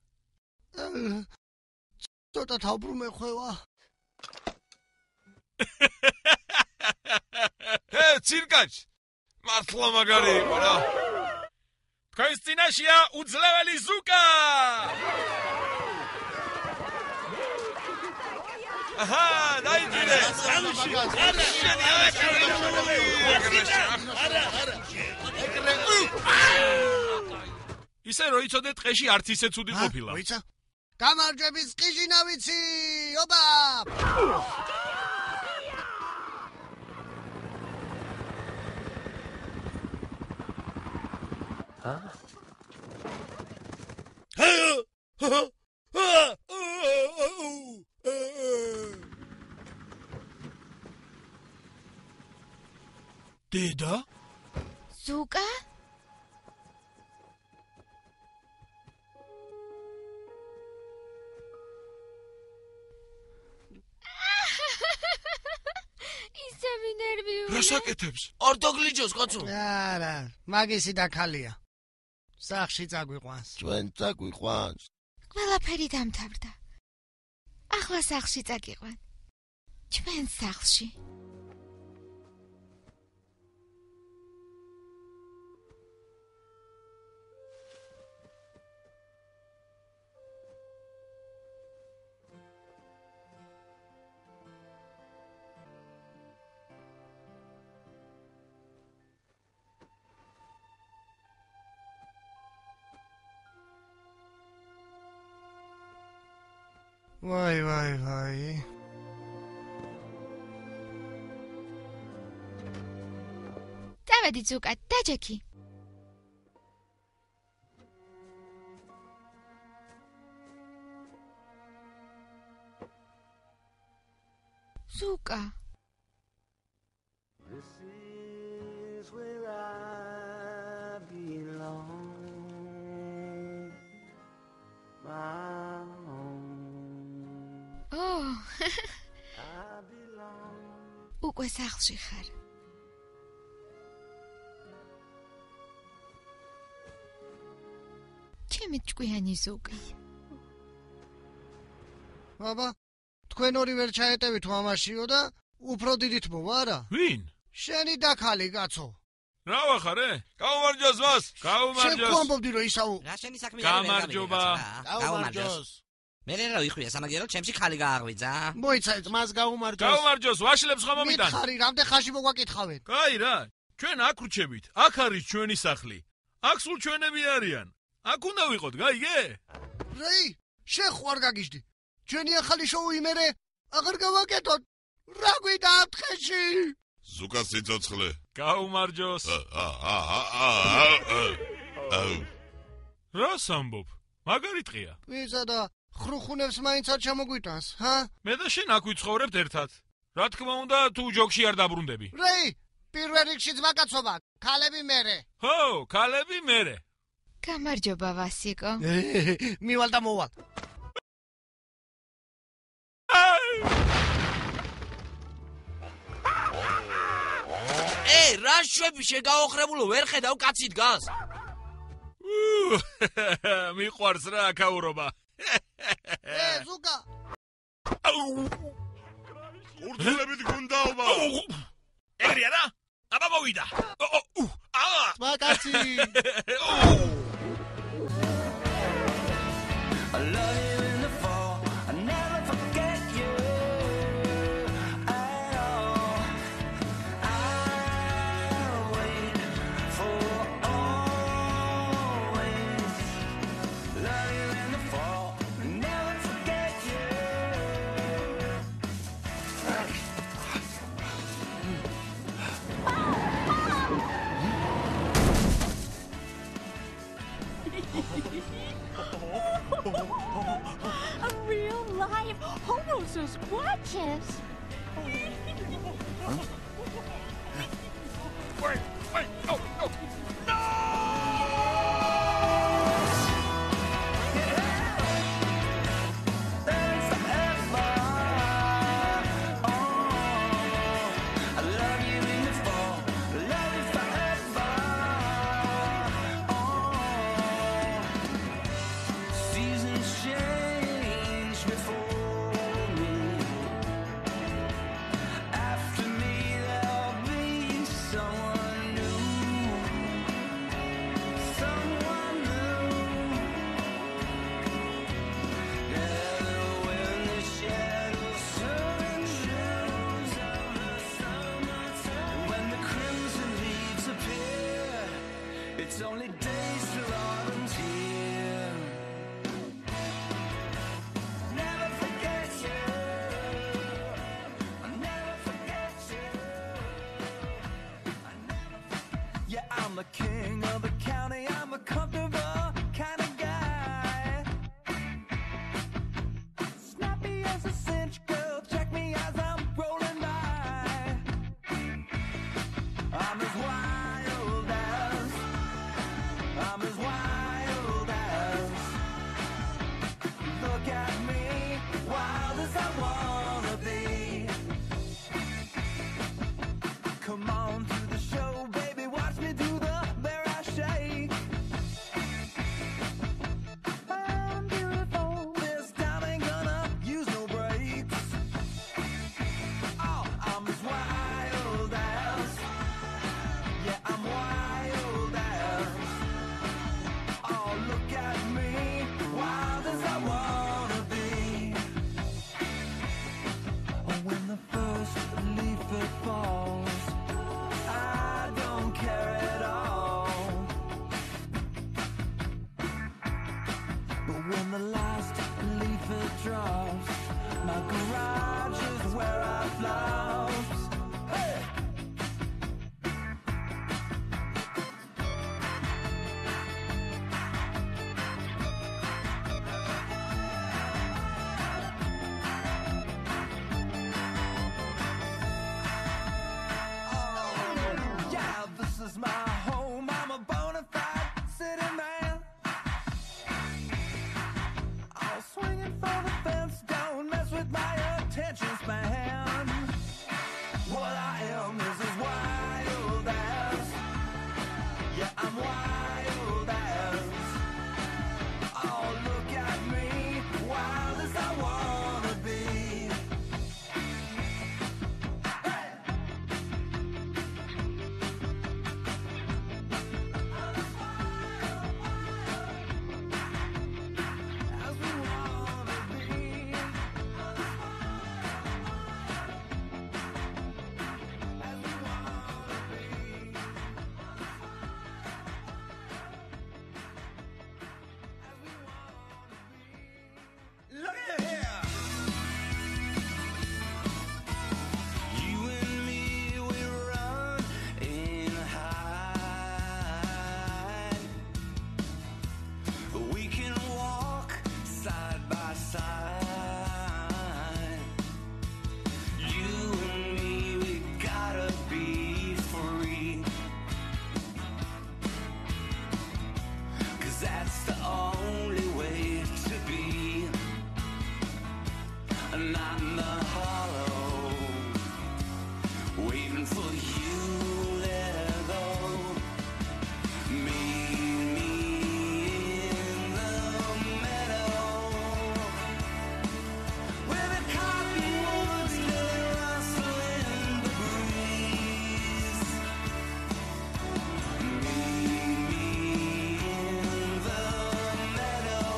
ცოტა თავბრუნე ხვევა. ცირკაч. მართლა მაგარი იყო რა. თქვენს წინაშეა უძლეველი ზუკა. აჰა, დაიჭირე. ისე რო იცოდე ტყეში არც ისე ცუდი ყოფილა. ვიცა? გამარჯვების ყიჟინა ვიცი, ობა! დედა? ზუკა? ისევი ნერვიულია. რა საკეთებს? ორდოგლიჯოს კაცო. არა, მაგისი და ქალია. სახში წაგვიყვანს. ჩვენ წაგვიყვანს. ყველაფერი დამთავრდა. ახლა სახლში წაგიყვან. ჩვენ სახლში. ვაი. დავედი ზუკა, დაჯექი. ზუკა. This is where I belong. My Oh. I belong. უკვე სახლში ხარ. ჩემი ჭკვიანი ზუკა. აბა, თქვენ ორი ვერ ჩაეტევით მამაშიო და უფრო დიდით მოვა არა? ვინ? შენი და ქალი კაცო. რა ვახარე? გაუმარჯოს მას. შენ ხო ამბობდი რომ ისაუ? რა შენი საქმე? გამარჯობა. გაუმარჯოს. მე რა ვიხვია სამაგიეროდ ჩემში ხალი გააღვიძა. მოიცა მას გაუმარჯოს. გაუმარჯოს, ვაშლებს ხომ მომიტან. მითხარი, რამდენ ხანში მოგვაკითხავენ? კაი რა, ჩვენ აქ ვრჩებით. აქ არის ჩვენი სახლი. აქ სულ ჩვენები არიან. აქ უნდა ვიყოთ, გაიგე? რეი, შენ ხო არ გაგიჟდი? ჩვენი ახალი შოუ იმერე აღარ გავაკეთოთ. რა გვიდა ამ დღეში? ზუკას სიცოცხლე. გაუმარჯოს. რა სამბობ? მაგარი ტყია. ვისა და ხრუხუნებს მაინც არ ჩამოგვიტანს, ჰა? მე და შენ აქ ვიცხოვრებთ ერთად. რა თქმა უნდა, თუ ჯოგში არ დაბრუნდები. რეი, პირველ რიგში ძმაკაცობა, ქალები მერე. ხო, ქალები მერე. გამარჯობა ვასიკო. მივალ და მოვალ. რა შვები შეგაოხრებულო ვერ ხედავ კაცი დგას. მიყვარს რა აკაურობა. ზუკა. ურთულებით გუნდაობა. ეგრეა რა? აბა მოვიდა. მაგაცი. A real live Homosaurus. Wait, oh, no! After me there'll be someone It's only days till autumn's here. Never forget you. I'll never forget you. Yeah, I'm the king of the county. I'm a comfortable kind of guy. Snappy as a cinch, girl. Check me as I'm rolling by. I'm as wild as. I'm as wild as. Look at me, wild as I wanna be. Come on to the show, baby. Watch me do the bear I shake. I'm beautiful. This time ain't gonna use no brakes. Oh, I'm as wild as. Yeah, I'm wild as. Oh, look at me, wild as I wanna be. When the first leaf it falls, I don't care at all. But when the last leaf it drops, my garage is where I flops. Hey! Yeah, this is my home. I'm a bona fide city man. I'm swinging for the fence. Don't mess with my attention span. What I am is as wild as. Yeah, I'm wild as. Oh, look at me, wild as I wanna be. Hey! As we wanna be. As we wanna be. Look at here. You and me, we run in hide. We can walk side by side. You and me, we gotta be free. 'Cause that's the only way to be. Not in the hollow, waiting for you there though. Meet me in the meadow, where the cottonwoods lay rustling in the breeze. Meet me in the meadow,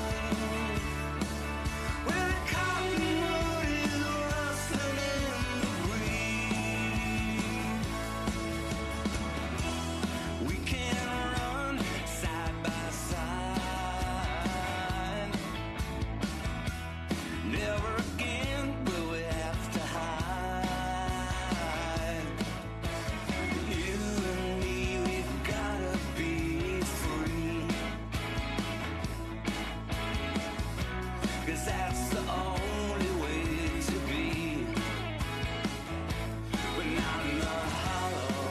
where the cottonwood is rustling in the breeze. We can run side by side. Never again will we have to hide. You and me, we've gotta be free. 'Cause that's the only way to be. But not in the hollow,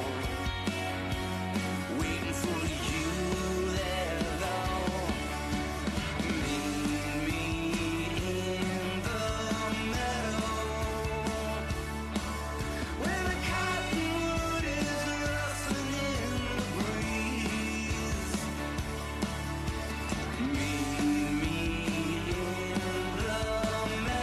waiting for you there though. Meet me in the meadow, where the cottonwood is rustling in the breeze. Meet me in the meadow.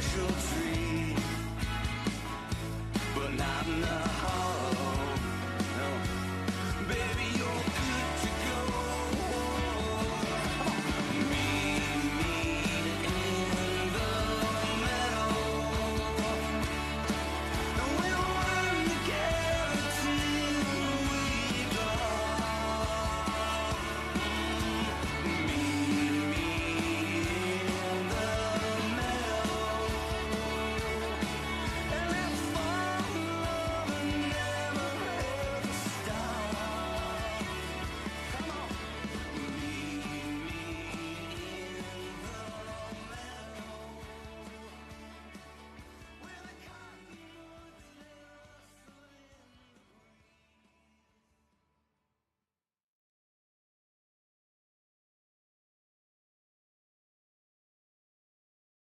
special treat.